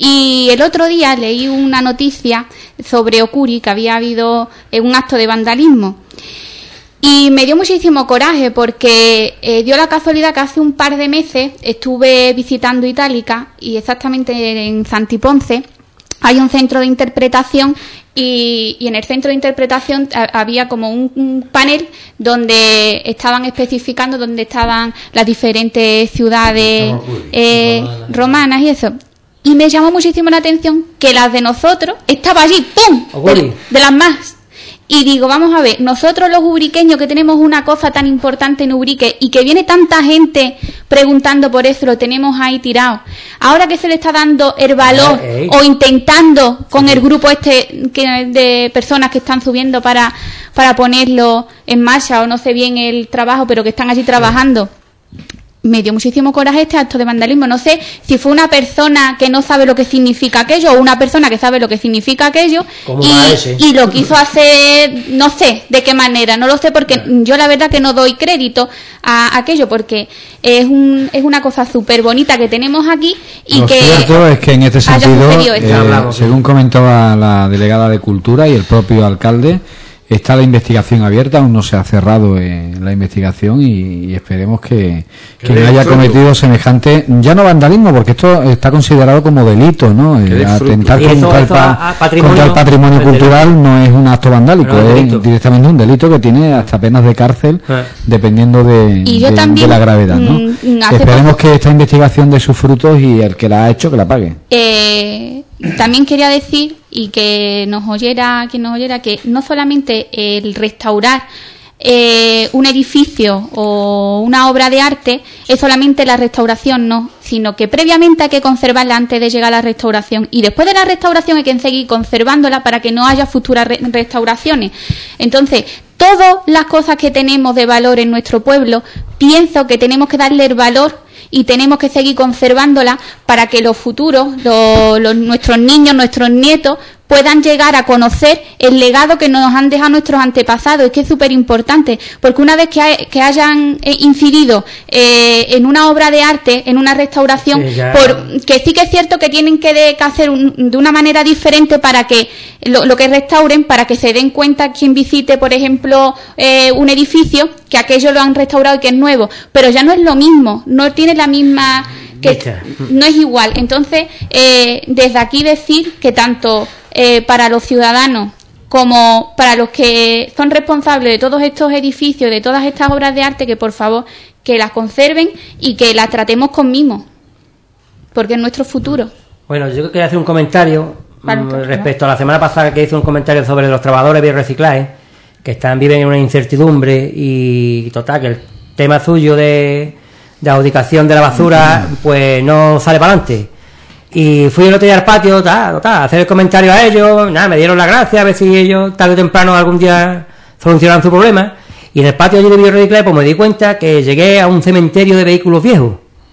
Y el otro día leí una noticia sobre Ocuri, que había habido eh, un acto de vandalismo. Y me dio muchísimo coraje porque eh, dio la casualidad que hace un par de meses estuve visitando Itálica y exactamente en Santiponce hay un centro de interpretación y, y en el centro de interpretación a, había como un, un panel donde estaban especificando dónde estaban las diferentes ciudades eh, romanas y eso. Y me llamó muchísimo la atención que las de nosotros estaba allí, ¡pum!, de, de las más. Y digo, vamos a ver, nosotros los ubriqueños que tenemos una cosa tan importante en Ubrique y que viene tanta gente preguntando por eso, lo tenemos ahí tirado. Ahora que se le está dando el valor hey, hey. o intentando con el grupo este que, de personas que están subiendo para, para ponerlo en marcha, o no sé bien el trabajo, pero que están allí trabajando. Me dio muchísimo coraje este acto de vandalismo. No sé si fue una persona que no sabe lo que significa aquello o una persona que sabe lo que significa aquello y, y lo quiso hacer, no sé de qué manera, no lo sé, porque yo la verdad que no doy crédito a aquello, porque es un es una cosa súper bonita que tenemos aquí y lo que... Lo cierto es que en este sentido, eh, según comentaba la delegada de Cultura y el propio alcalde, está la investigación abierta, aún no se ha cerrado eh, la investigación y, y esperemos que quien haya cometido semejante, ya no vandalismo, porque esto está considerado como delito, ¿no? Eh, atentar contra, eso, el, eso pa, patrimonio, contra el patrimonio cultural delito. No es un acto vandálico, es delito. Directamente un delito que tiene hasta penas de cárcel, ah. dependiendo de, de, también, de la gravedad, ¿no? Mm, esperemos poco. que esta investigación dé sus frutos y el que la ha hecho que la pague. Eh... También quería decir, y que nos oyera, quien nos oyera, que no solamente el restaurar eh, un edificio o una obra de arte es solamente la restauración, no, sino que previamente hay que conservarla antes de llegar a la restauración y después de la restauración hay que seguir conservándola para que no haya futuras re- restauraciones. Entonces, todas las cosas que tenemos de valor en nuestro pueblo, pienso que tenemos que darle el valor y tenemos que seguir conservándola para que los futuros, los, los, nuestros niños, nuestros nietos, puedan llegar a conocer el legado que nos han dejado nuestros antepasados. Es que es súper importante, porque una vez que, hay, que hayan eh, incidido eh, en una obra de arte, en una restauración, sí, por, que sí que es cierto que tienen que, de, que hacer un, de una manera diferente para que lo, lo que restauren, para que se den cuenta quien visite, por ejemplo, eh, un edificio, que aquello lo han restaurado y que es nuevo, pero ya no es lo mismo, no tiene la misma... que no es igual. Entonces, eh, desde aquí decir que tanto eh, para los ciudadanos como para los que son responsables de todos estos edificios, de todas estas obras de arte, que por favor que las conserven y que las tratemos con mimo, porque es nuestro futuro. Bueno, yo quería hacer un comentario vale, respecto a la semana pasada, que hice un comentario sobre los trabajadores biorreciclajes que están viven en una incertidumbre y total, que el tema suyo de de adjudicación de la basura pues no sale para adelante. Y fui el otro día al patio ta, ta, a hacer el comentario a ellos, nada, me dieron las gracias a ver si ellos tarde o temprano algún día solucionan su problema. Y en el patio allí de biorreciclaje pues me di cuenta que llegué a un cementerio de vehículos viejos.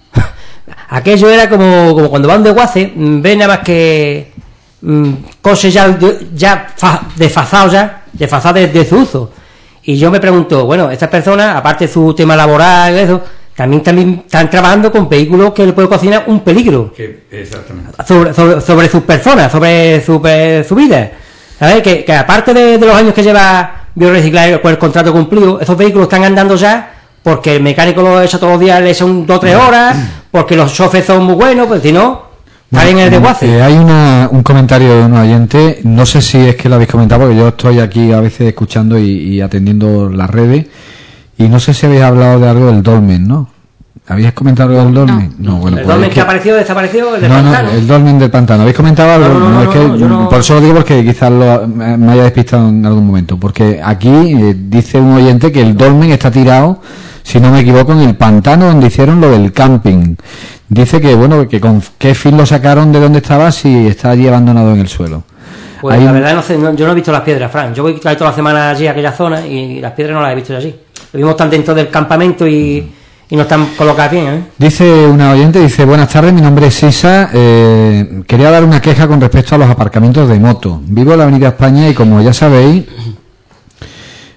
Aquello era como, como cuando van de Guace, ven nada más que mmm, coches ya, ya fa, desfasados ya, desfasados de, de su uso. Y yo me pregunto, bueno, estas personas, aparte de su tema laboral y eso, También, también están trabajando con vehículos que le puede cocinar un peligro. Que, exactamente. Sobre, sobre, sobre sus personas, sobre su, su vida. ¿Sabes? Que, que aparte de, de los años que lleva biorreciclaje con el contrato cumplido, esos vehículos están andando ya porque el mecánico lo echa todos los días, le echa un dos o tres horas, porque los choferes son muy buenos, pues si no, está en el desguace. Eh, hay una, un comentario de un oyente, no sé si es que lo habéis comentado, porque yo estoy aquí a veces escuchando y, y atendiendo las redes. Y no sé si habéis hablado de algo del dolmen, ¿no? ¿Habéis comentado algo del dolmen? No, no bueno, el pues dolmen es que apareció, desapareció, el del no, pantano. No, el dolmen del pantano. ¿Habéis comentado algo? No, no, no, no, no, es que, no, yo no... Por eso lo digo, porque quizás lo, me haya despistado en algún momento. Porque aquí eh, dice un oyente que el dolmen está tirado, si no me equivoco, en el pantano donde hicieron lo del camping. Dice que, bueno, que con qué fin lo sacaron de donde estaba si está allí abandonado en el suelo. Pues Hay la verdad, no sé, no, yo no he visto las piedras, Fran. Yo voy toda la semana allí a aquella zona y las piedras no las he visto allí. Lo vimos tan dentro del campamento y, y no están colocadas bien, ¿eh? Dice una oyente, dice, buenas tardes, mi nombre es Sisa. Eh, quería dar una queja con respecto a los aparcamientos de moto. Vivo en la Avenida España y como ya sabéis,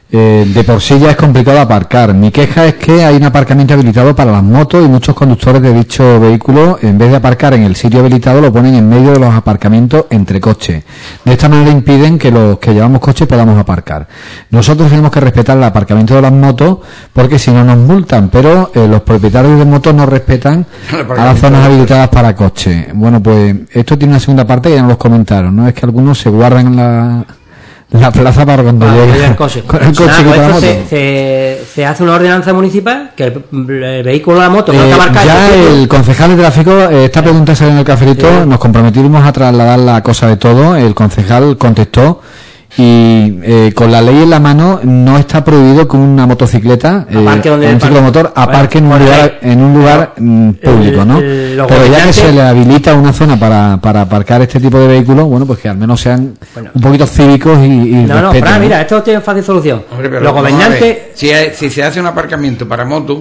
Eh, de por sí ya es complicado aparcar. Mi queja es que hay un aparcamiento habilitado para las motos y muchos conductores de dicho vehículo, en vez de aparcar en el sitio habilitado, lo ponen en medio de los aparcamientos entre coches. De esta manera impiden que los que llevamos coches podamos aparcar. Nosotros tenemos que respetar el aparcamiento de las motos porque si no nos multan, pero eh, los propietarios de motos no respetan a las zonas habilitadas para coches. Bueno, pues esto tiene una segunda parte que ya nos los comentaron, ¿no? Es que algunos se guardan la... la plaza para cuando ah, llegue el coche. con el coche. Nada, que pues la se, moto. se, se hace una ordenanza municipal que el, el vehículo de la moto no Eh, está marcado. ya el concejal de tráfico, eh, esta pregunta salió en el cafelito, Sí. nos comprometimos a trasladar la cosa de todo, el concejal contestó y eh, con la ley en la mano no está prohibido que una motocicleta, eh, Aparque donde un aparque. ciclomotor aparque Bueno, en un por lugar, ley. en un lugar mm, público, ¿no? El- el- los Pero ya que gobernantes- se le habilita una zona para, para aparcar este tipo de vehículos, bueno, pues que al menos sean Bueno. un poquito cívicos y, y No, no, respeten, Fran, ¿no? mira, esto tiene fácil solución. Hombre, pero Los vamos a gobernantes. ver, si, hay- si se hace un aparcamiento para motos,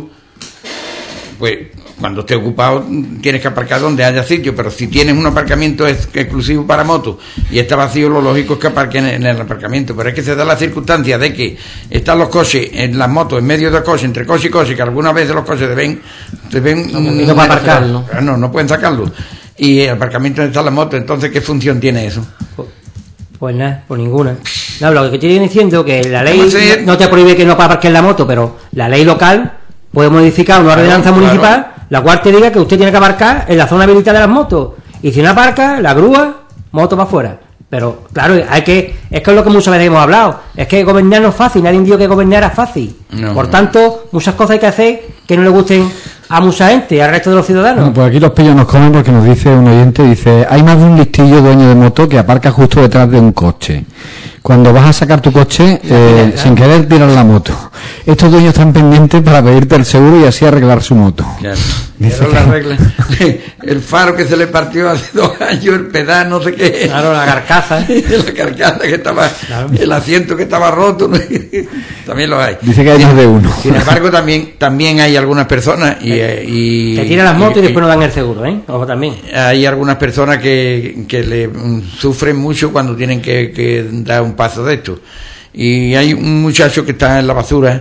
pues cuando esté ocupado tienes que aparcar donde haya sitio, pero si tienes un aparcamiento ex- exclusivo para motos y está vacío, lo lógico es que aparquen en el aparcamiento. Pero es que se da la circunstancia de que están los coches en las motos, en medio de coches, entre coche y coche, que algunas veces los coches deben, deben y no para aparcar, ¿no? no, no pueden sacarlo. Y el aparcamiento donde están las motos, entonces ¿qué función tiene eso? Pues nada, pues ninguna. No, lo que te estoy diciendo que la ley Vamos a ver. no, no te prohíbe que no aparques la moto, pero la ley local puede modificar una Claro, ordenanza claro. municipal, la cual te diga que usted tiene que aparcar en la zona habilitada de las motos. Y si no aparca, la grúa, moto para afuera. Pero claro, hay que, es que es lo que muchas veces hemos hablado, es que gobernar no es fácil, nadie dijo que gobernar era fácil. No. Por tanto, muchas cosas hay que hacer que no le gusten a mucha gente y al resto de los ciudadanos. Bueno, pues aquí los pillos nos comen porque nos dice un oyente, dice, hay más de un listillo dueño de moto que aparca justo detrás de un coche. Cuando vas a sacar tu coche, eh, sin querer tirar la moto. Estos dueños están pendientes para pedirte el seguro y así arreglar su moto. Claro. Dice Pero la que- regla. El faro que se le partió hace dos años, el pedal, no sé qué. Claro, la carcasa. La carcasa que estaba, Claro. el asiento que estaba roto, ¿no? También lo hay. Dice que hay más de uno. Sin embargo, también también hay algunas personas y, eh, y Que tiran las motos y, y- después no dan el seguro, ¿eh? Ojo también. hay algunas personas que, que le mm, sufren mucho cuando tienen que, que dar un paso de esto. Y hay un muchacho que está en la basura.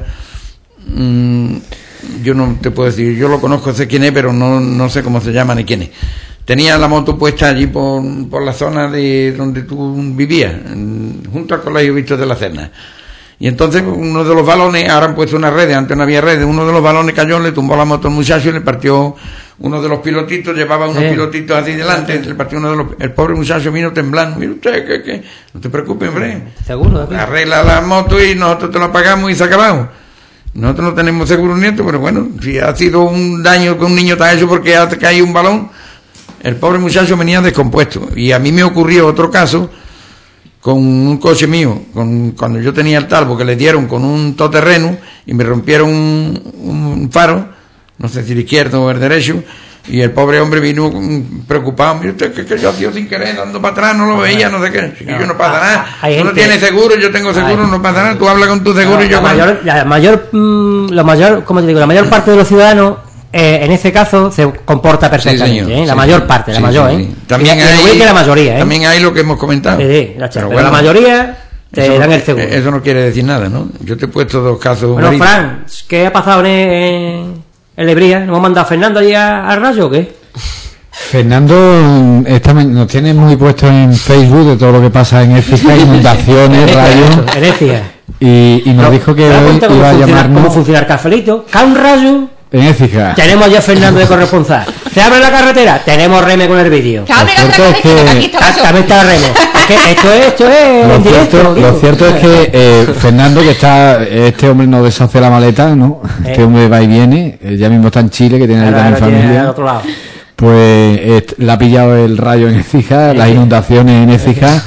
mm, yo no te puedo decir, yo lo conozco, sé quién es, pero no, no sé cómo se llama ni quién es. Tenía la moto puesta allí por, por la zona de donde tú vivías, en- junto al Colegio Víctor de la Serna. Y entonces uno de los balones, ahora han puesto una red, antes no había redes, uno de los balones cayó, le tumbó la moto al muchacho y le partió uno de los pilotitos, llevaba unos Sí. pilotitos así delante, le partió uno de los... El pobre muchacho vino temblando, mire usted, que, que, no te preocupes, hombre, Seguro, ¿eh? arregla la moto y nosotros te la pagamos y se ha acabado. Nosotros no tenemos seguro ni esto, pero bueno, si ha sido un daño que un niño te ha hecho porque ha caído un balón, el pobre muchacho venía descompuesto. Y a mí me ocurrió otro caso con un coche mío, con, cuando yo tenía el talbo, que le dieron con un todoterreno y me rompieron un, un faro, no sé si el izquierdo o el derecho, y el pobre hombre vino mm, preocupado, mire usted, que, que yo hacía sin querer, dando para atrás, no lo veía, no sé qué, chiquillo, no pasa nada, Hay tú no gente- tienes seguro, yo tengo seguro, Hay- no pasa nada, tú hablas con tu seguro y yo la con... mayor, la mayor, mm, la mayor, como te digo, la mayor parte de los ciudadanos, eh, en este caso, se comporta perfectamente, señor, ¿eh? La sí, mayor sí, parte, la sí, mayor, sí, ¿eh? sí. También Y la- y hay, que la mayoría, ¿eh? también hay lo que hemos comentado. Sí, sí, la, Pero pero bueno, la mayoría te eso, dan no- el seguro. eso no quiere decir nada, ¿no? Yo te he puesto dos casos. Bueno, ahorita. Fran, ¿qué ha pasado en, en, en Lebría? ¿Nos hemos mandado a Fernando allí a- al rayo o qué? Fernando esta ma- nos tiene muy puesto en Facebook de todo lo que pasa en Écija, inundaciones, rayos, Herencia. y, y nos ¿Te dijo que das hoy cuenta cómo iba a funciona- ¿Cómo llamarnos funciona el cafelito? Cae un rayo, en Écija. tenemos ya a Fernando de corresponsal. Se abre la carretera, tenemos Reme con el vídeo. Que abre la Lo cierto es cabeza, que- aquí estaba yo. También está Reme. Es que esto es, esto es Lo en directo. cierto, digo. lo cierto es que eh, Fernando, que está, este hombre no deshace la maleta, ¿no? Este Eh. hombre va y viene, eh, ya mismo está en Chile, que tiene ahí Ahora también lo tiene familia. al otro lado. Pues eh, le ha pillado el rayo en Écija, las inundaciones en Écija,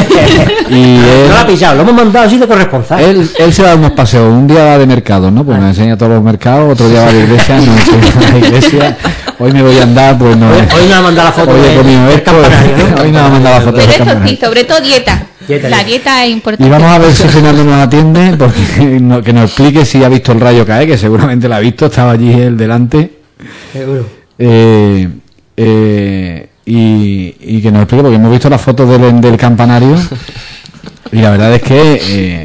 y No lo ha él, pillado, lo hemos mandado así de corresponsal. él, él se va a dar unos paseos. Un día va de mercado, ¿no? Pues nos enseña todos los mercados, otro día va a la iglesia, nos enseña a la iglesia. Hoy me voy a andar, pues no. Hoy, hoy nos ha mandado la foto Hoy he de- comido del esto, campanario, ¿no? hoy nos ha mandado la foto Pero del eso sí, campanario. sobre todo dieta. Dieta, La dieta. dieta es importante. Y vamos a ver si Fernando nos atiende, porque no- que nos explique si ha visto el rayo caer, que seguramente lo ha visto, estaba allí él delante. Seguro. Eh, eh, y, y que nos explique, porque hemos visto las fotos del, del campanario, y la verdad es que eh,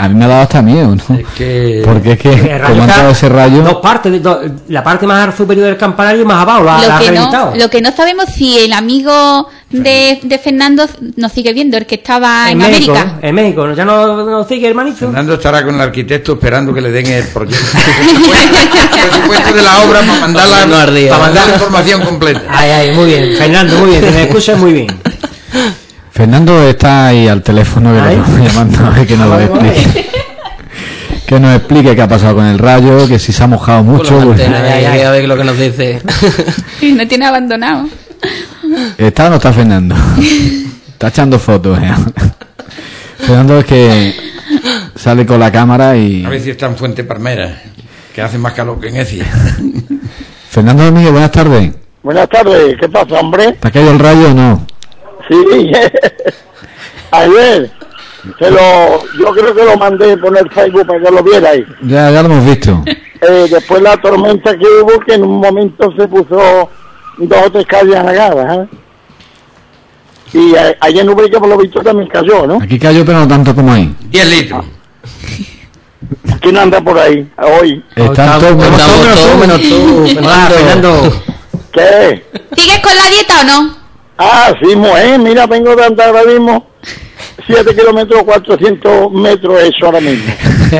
A mí me ha dado hasta miedo, ¿no? Es que... Porque es que El rayo como ha entrado está ese rayo... dos partes, do- la parte más superior del campanario y más abajo, la, la Lo ha que, reventado. no, lo que no sabemos si el amigo de, de Fernando nos sigue viendo, el que estaba en, en México, América. en México, ya no, no sigue, hermanito. Fernando estará con el arquitecto esperando que le den el proyecto. El presupuesto de la obra para mandar la, No ardía. para mandar la información completa. Ay, ay, muy bien, Fernando, muy bien, si me escuchas muy bien. Fernando está ahí al teléfono que lo Ay. estamos llamando a ver que nos lo Ay, ay. explique. Que nos explique qué ha pasado con el rayo, que si se ha mojado Con mucho. la Pues, antena, Ay, ay, y a ver lo que nos dice. No tiene abandonado. ¿está o no está Fernando? Está echando fotos. ¿eh? Fernando es que sale con la cámara y... A ver si está en Fuente Palmera, que hace más calor que en Ecija. Fernando Domínguez, buenas tardes. Buenas tardes, ¿qué pasa, hombre? ¿Te ha caído el rayo o no? Sí, ayer, se lo, yo creo que lo mandé por el Facebook para que lo vierais. Ya, ya lo hemos visto. Eh, después la tormenta que hubo, que en un momento se puso dos o tres calles anagadas, ¿eh? Y a- ayer en Ubrique, por lo visto, también cayó, ¿no? Aquí cayó, pero no tanto como ahí. diez litros. ¿Quién anda por ahí hoy? Está todo menos Estamos tú, todos menos tú, Hola, Fernando. ¿Qué? ¿Sigues con la dieta o no? Ah, sí, mujer, mira, vengo de andar ahora mismo siete kilómetros, cuatrocientos metros eso ahora mismo.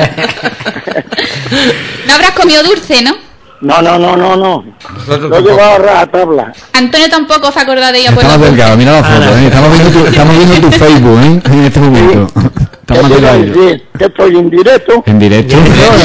No habrás comido dulce, ¿no? No, no, no, no, no. Nosotros Lo he tampoco. llevado a rajatabla. Antonio tampoco se acuerda de ella por Estamos lo delgados, mira la foto, ¿eh? Estamos viendo tu, estamos viendo tu Facebook, ¿eh? En este momento. ¿Qué Estamos te iba a delgados. decir? Que estoy en directo. En directo.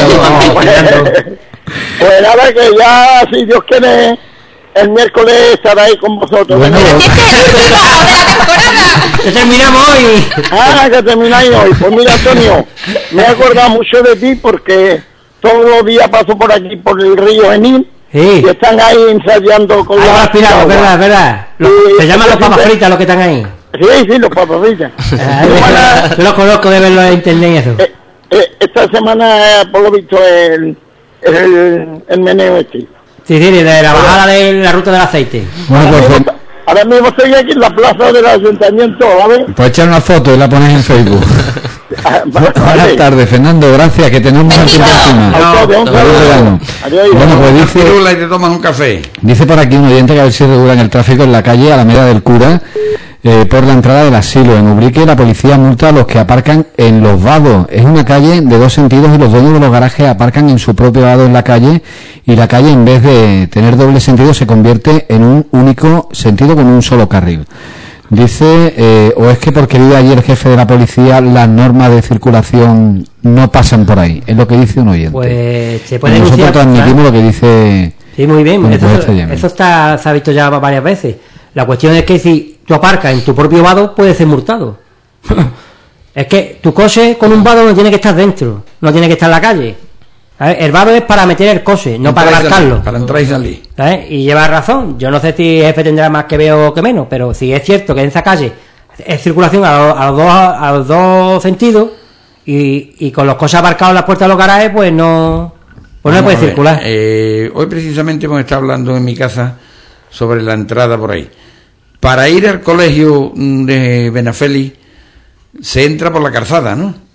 Pues nada, que ya, si Dios quiere, el miércoles estará ahí con vosotros. Bueno, Venga. ¡Este es el último de la temporada! Ya terminamos hoy. Ah, que termináis hoy. Pues mira, Antonio, me he acordado mucho de ti porque todos los días paso por aquí, por el río Genil, Sí. y están ahí ensayando con Ahí la... va aspirado, agua. verdad, verdad. Los- Sí, se llaman los sí, papas sí. fritas los que están ahí. Sí, sí, los papavillas. Ay, yo los conozco de verlos en internet y eso. Eh, eh, esta semana, eh, por lo visto, el, el, el meneo este. Sí, sí, de la bajada de la ruta del aceite. Bueno, pues, Fer- Ahora mismo estoy aquí en la plaza del ayuntamiento, ¿vale? pues echar una foto y la pones en Facebook. Ah, Buenas vale. tardes, Fernando, gracias, que tenemos un tiempo encima. A ustedes, un Feliz saludo. verano. Adiós. Bueno, pues Una dice, pirula y te tomas un café. dice por aquí un oyente que a ver si regulan el tráfico en la calle Alameda del Cura eh, por la entrada del asilo. En Ubrique la policía multa a los que aparcan en los vados. Es una calle de dos sentidos y los dueños de los garajes aparcan en su propio vado en la calle y la calle en vez de tener doble sentido se convierte en un único sentido con un solo carril. Dice, eh, o es que porque vive allí el jefe de la policía, las normas de circulación no pasan por ahí. Es lo que dice un oyente. Pues se Y puede nosotros denunciar. transmitimos lo que dice... Sí, muy bien. Bueno, Eso, pues este llame. eso está, se ha visto ya varias veces. La cuestión es que si tú aparcas en tu propio vado, puedes ser multado. Es que tu coche con un vado no tiene que estar dentro, no tiene que estar en la calle. ¿Sabes? El vado es para meter el coche, no para Entrar y salir, aparcarlo. Para entrar y salir. ¿Sabes? Y lleva razón. Yo no sé si el jefe tendrá más que ver o que menos, pero si es cierto que en esa calle es circulación a, los- a los, dos, a los dos sentidos y, y con los coches aparcados en las puertas de los garajes, pues no, pues no Vamos puede a ver, circular. eh, hoy precisamente hemos estado hablando en mi casa sobre la entrada por ahí. Para ir al colegio mm, de Benafeli se entra por la calzada, ¿no?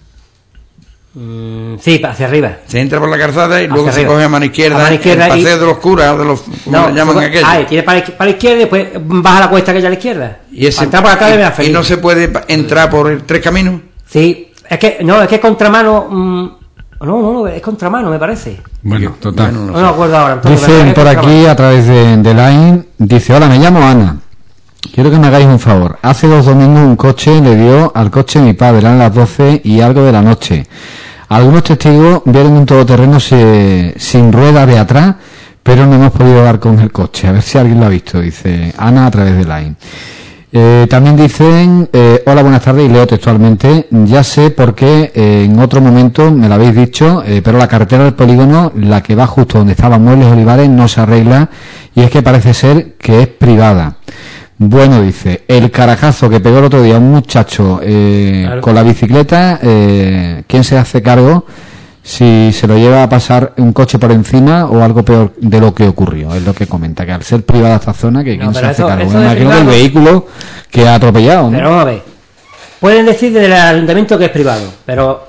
Mm, sí, hacia arriba. Se entra por la calzada y luego Hacia se arriba. coge a mano izquierda, A mano izquierda el paseo y- de los curas, de los, ¿cómo le llaman sube- aquello? Ah, tiene para, la izquier- para la izquierda y después baja la cuesta que hay a la izquierda. Y, ese, Para entrar por acá de y- Benafeli. y no se puede pa- entrar por el tres caminos. Sí, es que, no, es que contramano. mm, no, no, no, es contramano, me parece. Bueno, total. Bueno, No me acuerdo ahora. Antonio, pero Dicen es por contramano. aquí a través de, de Line, dice, hola, me llamo Ana. Quiero que me hagáis un favor. Hace dos domingos un coche le dio al coche de mi padre, eran las doce y algo de la noche. Algunos testigos vieron un todoterreno se- sin ruedas de atrás, pero no hemos podido dar con el coche. A ver si alguien lo ha visto, dice Ana a través de Line. Eh, también dicen, eh, hola, buenas tardes, y leo textualmente, ya sé por qué eh, en otro momento me lo habéis dicho, eh, pero la carretera del polígono, la que va justo donde estaban Muebles Olivares, no se arregla y es que parece ser que es privada. Bueno, dice, el carajazo que pegó el otro día un muchacho eh, Claro. con la bicicleta, eh, ¿quién se hace cargo si se lo lleva a pasar un coche por encima o algo peor de lo que ocurrió? Es lo que comenta, que al ser privada esta zona, que No, quién se pero hace eso- cargo. eso Me de imagino que el privado- vehículo que ha atropellado, ¿no? Pero vamos a ver. Pueden decir del ayuntamiento que es privado, pero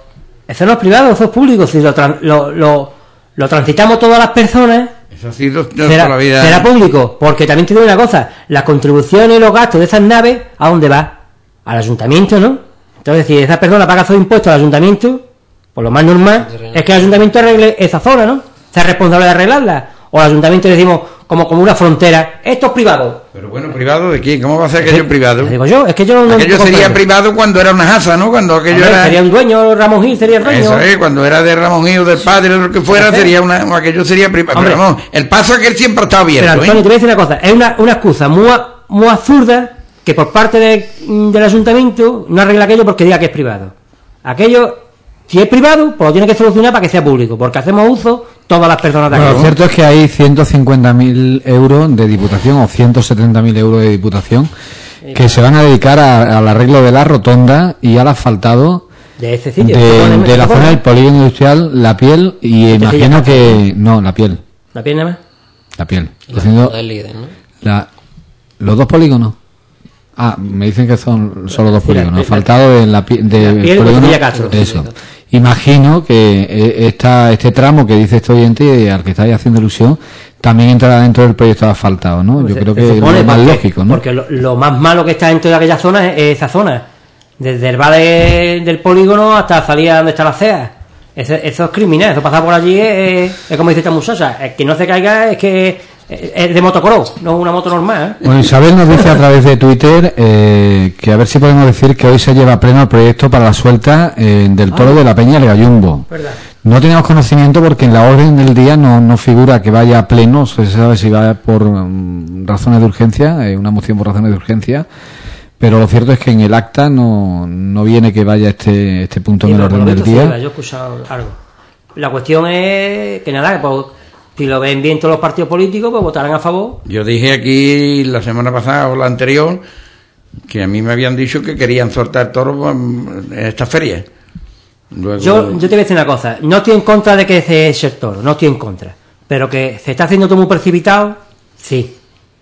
Eso no es privado, eso es público. Si lo, tra- lo, lo, lo transitamos todas las personas, Eso ha sido será, toda la vida. será público. Porque también te digo una cosa, las contribuciones y los gastos de esas naves, ¿a dónde va? Al ayuntamiento, ¿no? Entonces, si esa persona paga sus impuestos al ayuntamiento, pues lo más normal es que el ayuntamiento arregle esa zona, ¿no? Sea responsable de arreglarla. O el ayuntamiento decimos, como, como una frontera, esto es privado. Pero bueno, ¿privado de quién? ¿Cómo va a ser aquello privado? Lo digo yo, es que yo no... Aquello no sería comprendo. privado cuando era una casa, ¿no? Cuando aquello Hombre, era... sería un dueño, Ramón Gil sería el dueño. Eso es, cuando era de Ramón Gil o del padre o lo que fuera, Entonces, sería una... aquello sería privado. hombre, Pero no, el paso es que él siempre ha estado abierto, Pero Antonio, ¿eh? te voy a decir una cosa, es una, una excusa muy, a- muy absurda que por parte de, del ayuntamiento no arregla aquello porque diga que es privado. Aquello, si es privado, pues lo tiene que solucionar para que sea público, porque hacemos uso todas las personas de aquí. Bueno, lo cierto es que hay ciento cincuenta mil euros de diputación o ciento setenta mil euros de diputación que se van a dedicar a- al arreglo de la rotonda y al asfaltado De ese de, sitio. Esto pone- de la esto zona pone- del polígono industrial, la piel, y Este imagino silla que... No, la piel, ¿La pierna más? la piel. La Haciendo del líder, ¿no? la- los dos polígonos. Ah, me dicen que son solo dos Sí, la- polígonos. la- Asfaltado de la, pi- de la piel polígono- de Villa Castro. Eso. Imagino que eh, esta, este tramo que dice este oyente y al que estáis haciendo ilusión también entrará dentro del proyecto de asfaltado, ¿no? Yo Se- creo se que es supone, lo más porque- lógico, ¿no? Porque lo, lo más malo que está dentro de aquella zona es, es esa zona. Desde el vale del polígono hasta la salida donde está la C E A. Eso, eso es criminal, eso pasar por allí es, es, es como dice esta muchacha, es que no se caiga es que es, es de motocross, no una moto normal, ¿eh? Bueno, Isabel nos dice a través de Twitter eh, que a ver si podemos decir que hoy se lleva a pleno el proyecto para la suelta eh, del toro de la Peña del Gallumbo. ¿Verdad? No tenemos conocimiento porque en la orden del día no, no figura que vaya a pleno, no se sabe si va por mm, razones de urgencia, eh, una moción por razones de urgencia, pero lo cierto es que en el acta no, no viene que vaya este, este punto Sí, en el pero por orden lo del visto sí, día. yo he escuchado algo. La cuestión es que nada, pues, si lo ven bien todos los partidos políticos, pues votarán a favor. Yo dije aquí la semana pasada o la anterior que a mí me habían dicho que querían soltar toros en esta feria. Luego... Yo, yo te voy a decir una cosa, no estoy en contra de que se eche el toro, no estoy en contra, pero que se está haciendo todo muy precipitado, sí.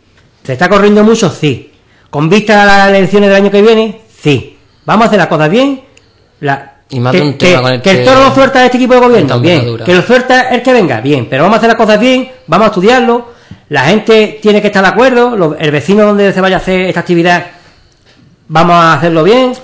Se está corriendo mucho, sí. Con vista a las elecciones del año que viene, sí. Vamos a hacer las cosas bien. La, Y más que, de un tema que- con el que el que- toro lo suelta este equipo de gobierno, Tanta bien. envergadura. Que lo suelta el que venga, bien. Pero vamos a hacer las cosas bien, vamos a estudiarlo. La gente tiene que estar de acuerdo. lo- el vecino donde se vaya a hacer esta actividad, vamos a hacerlo bien.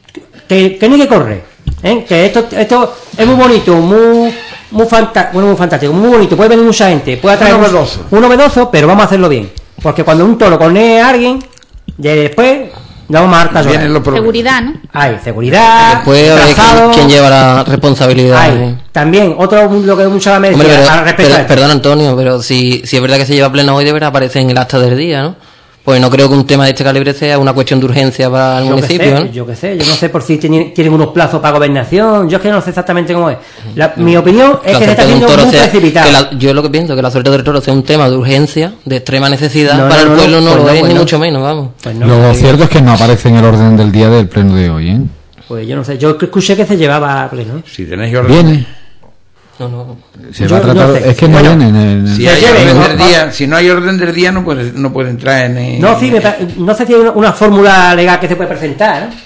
Que, que no hay que correr. ¿eh? Que esto, esto es muy bonito, muy muy, fanta- bueno, muy fantástico, muy bonito. Puede venir mucha gente, puede atraer Muy mucho- novedoso. muy novedoso, pero vamos a hacerlo bien. Porque cuando un toro cornea a alguien, de después damos más hartas Vienen horas. los problemas. Seguridad, ¿no? Hay seguridad, Después a ver trazado, quién, quién lleva la responsabilidad. hay. También, otro lo que mucha me Hombre, decía pero, al respecto. per- a esto. perdón Antonio, pero si, si es verdad que se lleva pleno hoy, deberá aparecer en el acta del día, ¿no? Pues no creo que un tema de este calibre sea una cuestión de urgencia para el Yo qué municipio, sé, ¿no? yo qué sé, yo no sé por si tienen, tienen unos plazos para gobernación, yo es que no sé exactamente cómo es. La- mi opinión es La que se está suerte de un haciendo toro muy sea- precipitado. que la- yo lo que pienso que la suerte del toro sea un tema de urgencia, de extrema necesidad, No, para no, el no, pueblo no, pues lo no, es, pues ni no. mucho menos, vamos. Pues no, Lo pues, cierto es que no aparece en el orden del día del pleno de hoy, ¿eh? pues yo no sé, yo escuché que se llevaba a pleno. ¿eh? Si tenéis orden. Viene. No, no. Se Yo va a tratar, no sé. es que no Bueno, viene en el... Si Se hay lleve, orden ¿no? del día, si no hay orden del día no puede, no puede entrar en el... No, sí, me pa- no sé si hay una, una fórmula legal que se puede presentar. ¿eh?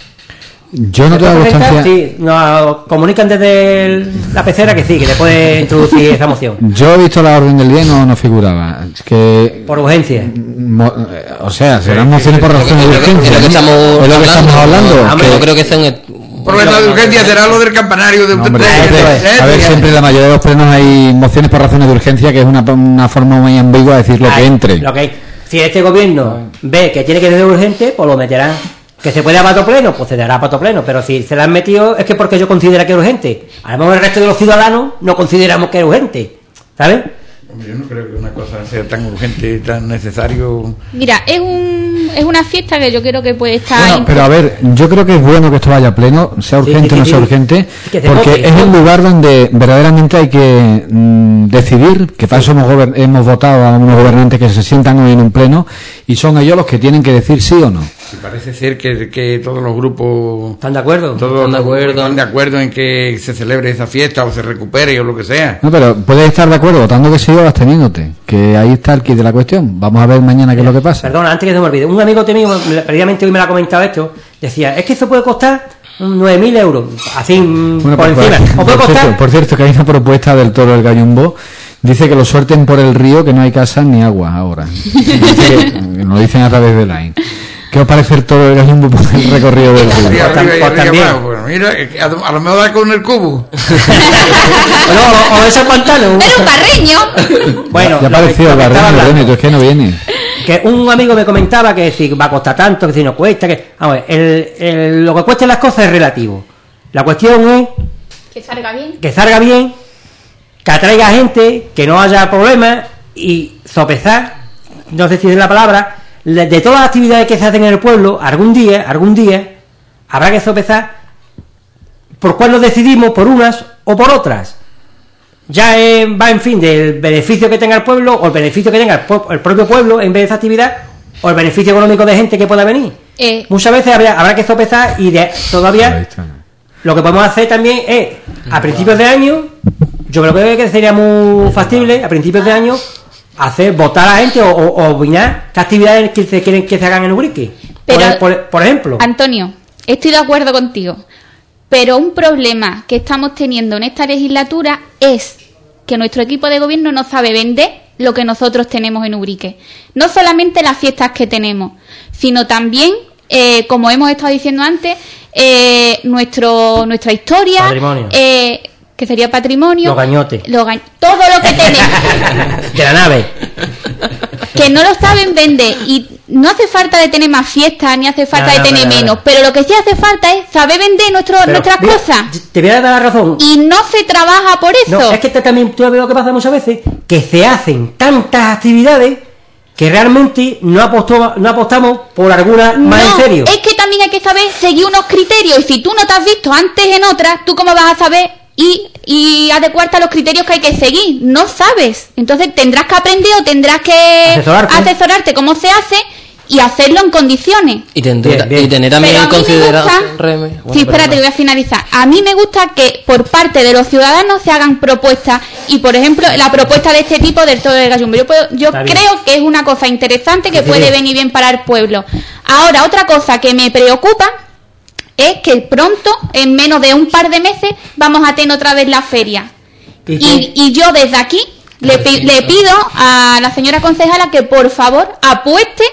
Yo no ¿Se tengo puede presentar? constancia... Sí, nos comunican desde el- la pecera que sí, que le puede introducir esa moción. Yo he visto la orden del día y no, no figuraba. Es que... Por urgencia. mo- eh, o sea, serán mociones por razones de Es lo que- urgencia. es lo que ¿no? estamos Es lo que estamos hablando. No, que- yo creo que sea un... Problema de urgencia será lo del campanario de No, hombre, de- fíjate, de- a ver, de- siempre en la mayoría de los plenos hay mociones por razones de urgencia, que es una, una forma muy ambigua de decir lo que Ay, entre. Lo que hay. Si este gobierno ve que tiene que ser urgente, pues lo meterán. Que se puede a pato pleno, pues se dará a pato pleno. Pero si se la han metido es que porque yo considero que es urgente. A lo mejor el resto de los ciudadanos no consideramos que es urgente. ¿Sabes? Hombre, yo no creo que una cosa sea tan urgente, tan necesario. Mira, es un es una fiesta que yo creo que puede estar... Bueno, en- pero a ver, yo creo que es bueno que esto vaya a pleno, sea Sí, urgente sí, o no sí, sea sí. urgente, Que se porque vote, es el ¿no? lugar donde verdaderamente hay que mm, decidir, que para eso hemos, gober- hemos votado a unos gobernantes que se sientan hoy en un pleno, y son ellos los que tienen que decir sí o no. Y parece ser que, que todos los grupos... ¿Están de acuerdo? Todos Están de los grupos acuerdo. están de acuerdo en que se celebre esa fiesta o se recupere o lo que sea. No, pero puedes estar de acuerdo votando que sí o absteniéndote, que ahí está el kit de la cuestión. Vamos a ver mañana qué es lo que pasa. Perdona, antes que se me olvide. Un amigo mío, me- previamente hoy me lo ha comentado esto, decía, es que eso puede costar nueve mil euros, así bueno, por pues, encima. Por, ¿O puede por, costar? cierto, por cierto, que hay una propuesta del Toro del Gallumbo. Dice que lo suelten por el río, que no hay casa ni agua ahora. Dice que, nos lo dicen a través de Line. ¿Qué os parece el Toro del Gallumbo por el recorrido del río? Arriba, arriba, y Pues arriba también. abajo. Bueno, mira, a, a lo mejor da con el cubo. No, o, o ese pantano. Pero un barreño. Bueno, ya lo que- apareció lo el que estaba barreño, hablando. Benito, es que no viene. Que un amigo me comentaba que si va a costar tanto, que si no cuesta, que vamos, a ver, el, el- lo que cuesten las cosas es relativo. La cuestión es Que salga bien. que salga bien, que atraiga gente, que no haya problemas y sopesar, no sé si es la palabra, le- de todas las actividades que se hacen en el pueblo, algún día, algún día habrá que sopesar por cuál nos decidimos, por unas o por otras. Ya eh, va en fin del beneficio que tenga el pueblo o el beneficio que tenga el, pue- el propio pueblo en vez de esa actividad o el beneficio económico de gente que pueda venir. Eh, Muchas veces habrá, habrá que sopesar y de, Ahí todavía está. lo que podemos hacer también es a principios de año, yo creo que sería muy factible a principios de año hacer votar a la gente o, o, o opinar qué actividades que se quieren que se hagan en Ubrique. Por, Pero- por, por ejemplo, Antonio, estoy de acuerdo contigo, pero un problema que estamos teniendo en esta legislatura es que nuestro equipo de gobierno no sabe vender lo que nosotros tenemos en Ubrique. No solamente las fiestas que tenemos, sino también, eh, como hemos estado diciendo antes, eh, nuestro nuestra historia, Patrimonio. eh, que sería patrimonio, Los gañotes. los ga- todo lo que tenemos. de la nave. Que no lo saben vender y no hace falta de tener más fiestas ni hace falta No, no, de tener no, no, menos, no. pero lo que sí hace falta es saber vender nuestro, Pero, nuestras mira, cosas te voy a dar la razón. y no se trabaja por eso. No, es que te- también tú ves lo que pasa muchas veces, que se hacen tantas actividades que realmente no, apostó, no apostamos por alguna más No, en serio. es que también hay que saber seguir unos criterios y si tú no te has visto antes en otras, ¿tú cómo vas a saber y, y adecuarte a los criterios que hay que seguir? No sabes. Entonces tendrás que aprender o tendrás que Asesorarte. asesorarte cómo se hace y hacerlo en condiciones. Y, ten- Bien, bien. y tener también Pero en a mí me consideración, gusta- Reme, bueno, sí, espérate, perdona. voy a finalizar. A mí me gusta que por parte de los ciudadanos se hagan propuestas y, por ejemplo, la propuesta de este tipo del Toro del Gallumbo. Yo, puedo- yo Está bien. creo que es una cosa interesante que Sí, puede sí. venir bien para el pueblo. Ahora, otra cosa que me preocupa es que pronto, en menos de un par de meses, vamos a tener otra vez la feria. ¿Y Y, qué? y yo desde aquí le, pi- le pido a la señora concejala que por favor apueste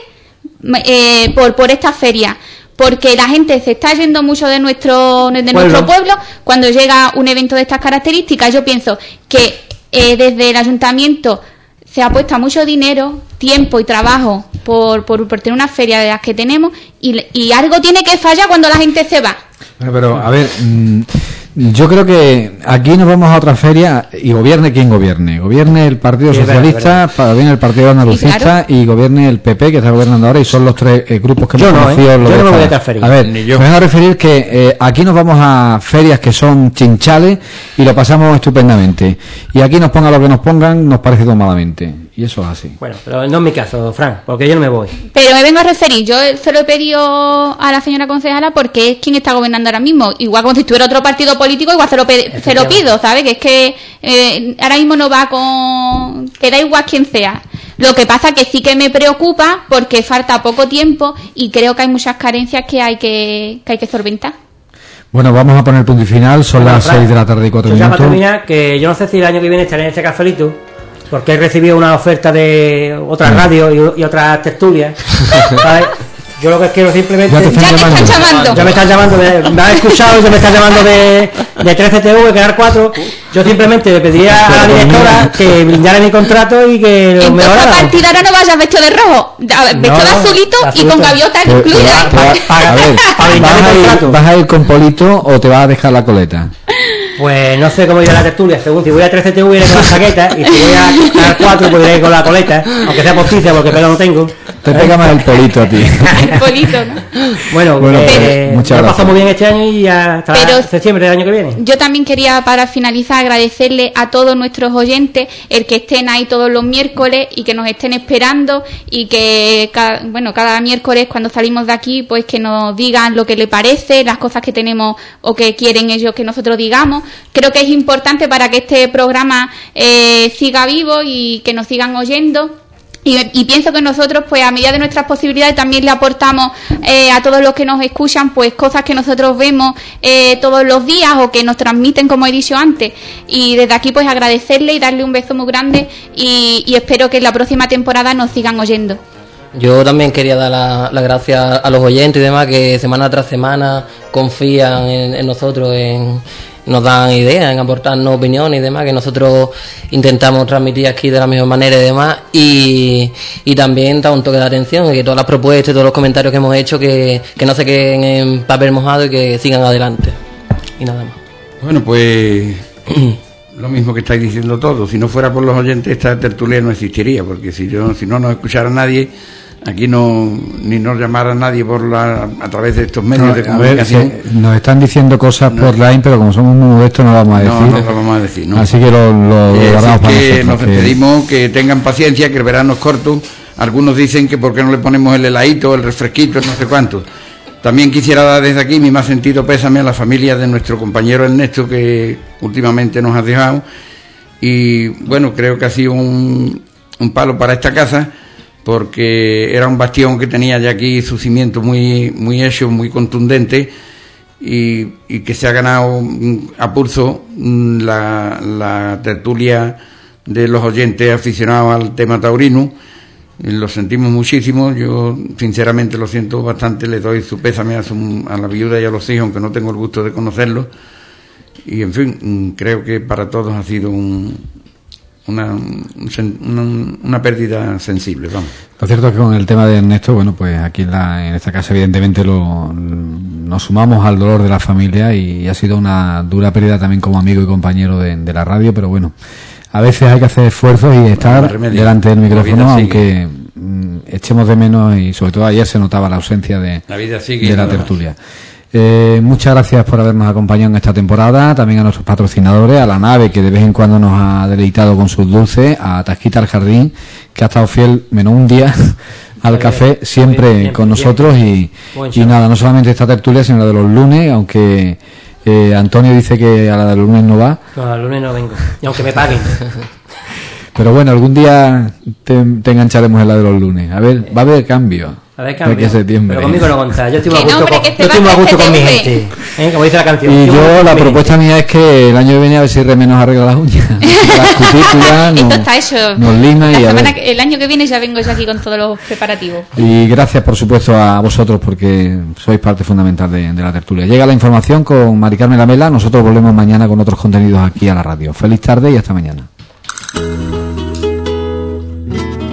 eh, por, por esta feria. Porque la gente se está yendo mucho de nuestro de Pueblo. nuestro pueblo cuando llega un evento de estas características. Yo pienso que eh, desde el ayuntamiento se apuesta mucho dinero, tiempo y trabajo por, por, por tener una feria de las que tenemos y, y algo tiene que fallar cuando la gente se va. Bueno, pero, a ver, mm, yo creo que aquí nos vamos a otra feria y gobierne quien gobierne. Gobierne el Partido Sí, es verdad, Socialista, es verdad. gobierne el Partido Andalucista Sí, claro. y gobierne el P P, que está gobernando ahora, y son los tres eh, grupos que Yo hemos no, conocido. ¿eh? en los Yo no me voy a estados. transferir. A ver, Ni yo. me voy a referir que eh, aquí nos vamos a ferias que son chinchales y lo pasamos estupendamente. Y aquí nos pongan lo que nos pongan, nos parece todo malamente. Y eso es así. Bueno, pero no es mi caso, Fran, porque yo no me voy. Pero me vengo a referir, yo se lo he pedido a la señora concejala porque es quien está gobernando ahora mismo. Igual como si estuviera otro partido político, igual se lo, pe- se lo pido, ¿sabes? Que es que eh, ahora mismo no va con... que da igual quien sea. Lo que pasa que sí que me preocupa porque falta poco tiempo y creo que hay muchas carencias que hay que, que, hay que solventar. Bueno, vamos a poner punto y final. Son Bueno, las Fran, seis de la tarde y cuatro yo ya para minutos. terminar, que yo no sé si el año que viene estaré en este cafelito, porque he recibido una oferta de otras radios y, y otras tertulias. ¿Sabes? Yo lo que quiero simplemente... Ya te están Ya te llamando. están llamando. Ya me están llamando, de- me han escuchado y ya me están llamando de, de trece T V, Canal cuatro. Yo simplemente le pediría a la directora que blindara mi contrato y que lo Entonces a mejorara. partir de ahora no vayas vestido de rojo, da- vestido de no, azulito y azulito. con gaviotas Te- te incluidas. va- te va- Para- a ver, para brindar ¿vas el a, ir, contrato. ¿vas a ir con Polito o te vas a dejar la coleta? Pues no sé cómo irá la tertulia, según si voy a trece T V iré con la chaqueta y si voy a Canal cuatro pues iré con la coleta, aunque sea postiza porque pelo no tengo. Te pega más el Polito a ti. Bonito, ¿no? Bueno, Bueno, pues, pues, muchas lo he gracias. pasado muy bien este año y hasta Pero- septiembre del año que viene. Yo también quería, para finalizar, agradecerle a todos nuestros oyentes el que estén ahí todos los miércoles y que nos estén esperando y que, cada, bueno, cada miércoles cuando salimos de aquí, pues que nos digan lo que les parece, las cosas que tenemos o que quieren ellos que nosotros digamos. Creo que es importante para que este programa eh, siga vivo y que nos sigan oyendo. Y, y pienso que nosotros, pues a medida de nuestras posibilidades, también le aportamos eh, a todos los que nos escuchan, pues cosas que nosotros vemos eh, todos los días o que nos transmiten, como he dicho antes. Y desde aquí, pues agradecerle y darle un beso muy grande y, y espero que en la próxima temporada nos sigan oyendo. Yo también quería dar las la gracias a los oyentes y demás que semana tras semana confían en, en nosotros, en nos dan ideas, en aportarnos opiniones y demás, que nosotros intentamos transmitir aquí de la misma manera y demás, y, y también da un toque de atención, que todas las propuestas y todos los comentarios que hemos hecho, que, que no se queden en papel mojado y que sigan adelante. Y nada más. Bueno, pues lo mismo que estáis diciendo todos, si no fuera por los oyentes esta tertulia no existiría, porque si yo si no nos escuchara nadie, aquí no ni nos llamara nadie por la, a través de estos medios no, de comunicación. A ver, nos están diciendo cosas no, por line, pero como somos muy modestos no lo vamos a decir. No, no lo vamos a decir, ¿no? Así que lo, lo eh, guardamos para que nosotros. Nos que... pedimos que tengan paciencia, que el verano es corto. Algunos dicen que por qué no le ponemos el heladito, el refresquito, no sé cuánto. También quisiera dar desde aquí mi más sentido pésame a la familia de nuestro compañero Ernesto, que últimamente nos ha dejado. Y bueno, creo que ha sido un, un palo para esta casa, porque era un bastión que tenía ya aquí su cimiento muy muy hecho, muy contundente, y, y que se ha ganado a pulso la, la tertulia de los oyentes aficionados al tema taurino. Lo sentimos muchísimo, yo sinceramente lo siento bastante, le doy su pésame a, su, a la viuda y a los hijos, aunque no tengo el gusto de conocerlos, y en fin, creo que para todos ha sido un Una, una, una pérdida sensible, vamos. Lo cierto es que con el tema de Ernesto, bueno, pues aquí en, la, en esta casa evidentemente lo, nos sumamos al dolor de la familia y ha sido una dura pérdida también como amigo y compañero de, de la radio, pero bueno, a veces hay que hacer esfuerzos y estar bueno, delante del micrófono, aunque mm, echemos de menos, y sobre todo ayer se notaba la ausencia de la, vida sigue, de la tertulia. Eh, muchas gracias por habernos acompañado en esta temporada, también a nuestros patrocinadores, a La Nave, que de vez en cuando nos ha deleitado con sus dulces, a Tasquita al Jardín, que ha estado fiel menos un día al bien, café, siempre, bien, bien, con nosotros, y, y nada, no solamente esta tertulia, sino la de los lunes, aunque eh, Antonio dice que a la de los lunes no va. No, a los lunes no vengo, y aunque me paguen. Pero bueno, algún día te, te engancharemos en la de los lunes. A ver, va a haber cambio. A ver, cambio. Pero conmigo no contar. Yo estoy muy a gusto, no, con, yo estoy muy a gusto con mi gente. ¿Eh? Como dice la canción. Y yo, yo la propuesta gente. mía es que el año que viene a ver si Reme nos arregla las uñas. Las cutículas, nos, está hecho. nos lima y a ver. Que, el año que viene ya vengo yo aquí con todos los preparativos. Y gracias, por supuesto, a vosotros, porque sois parte fundamental de, de la tertulia. Llega la información con Mari Carmen Lamela. Nosotros volvemos mañana con otros contenidos aquí a la radio. Feliz tarde y hasta mañana.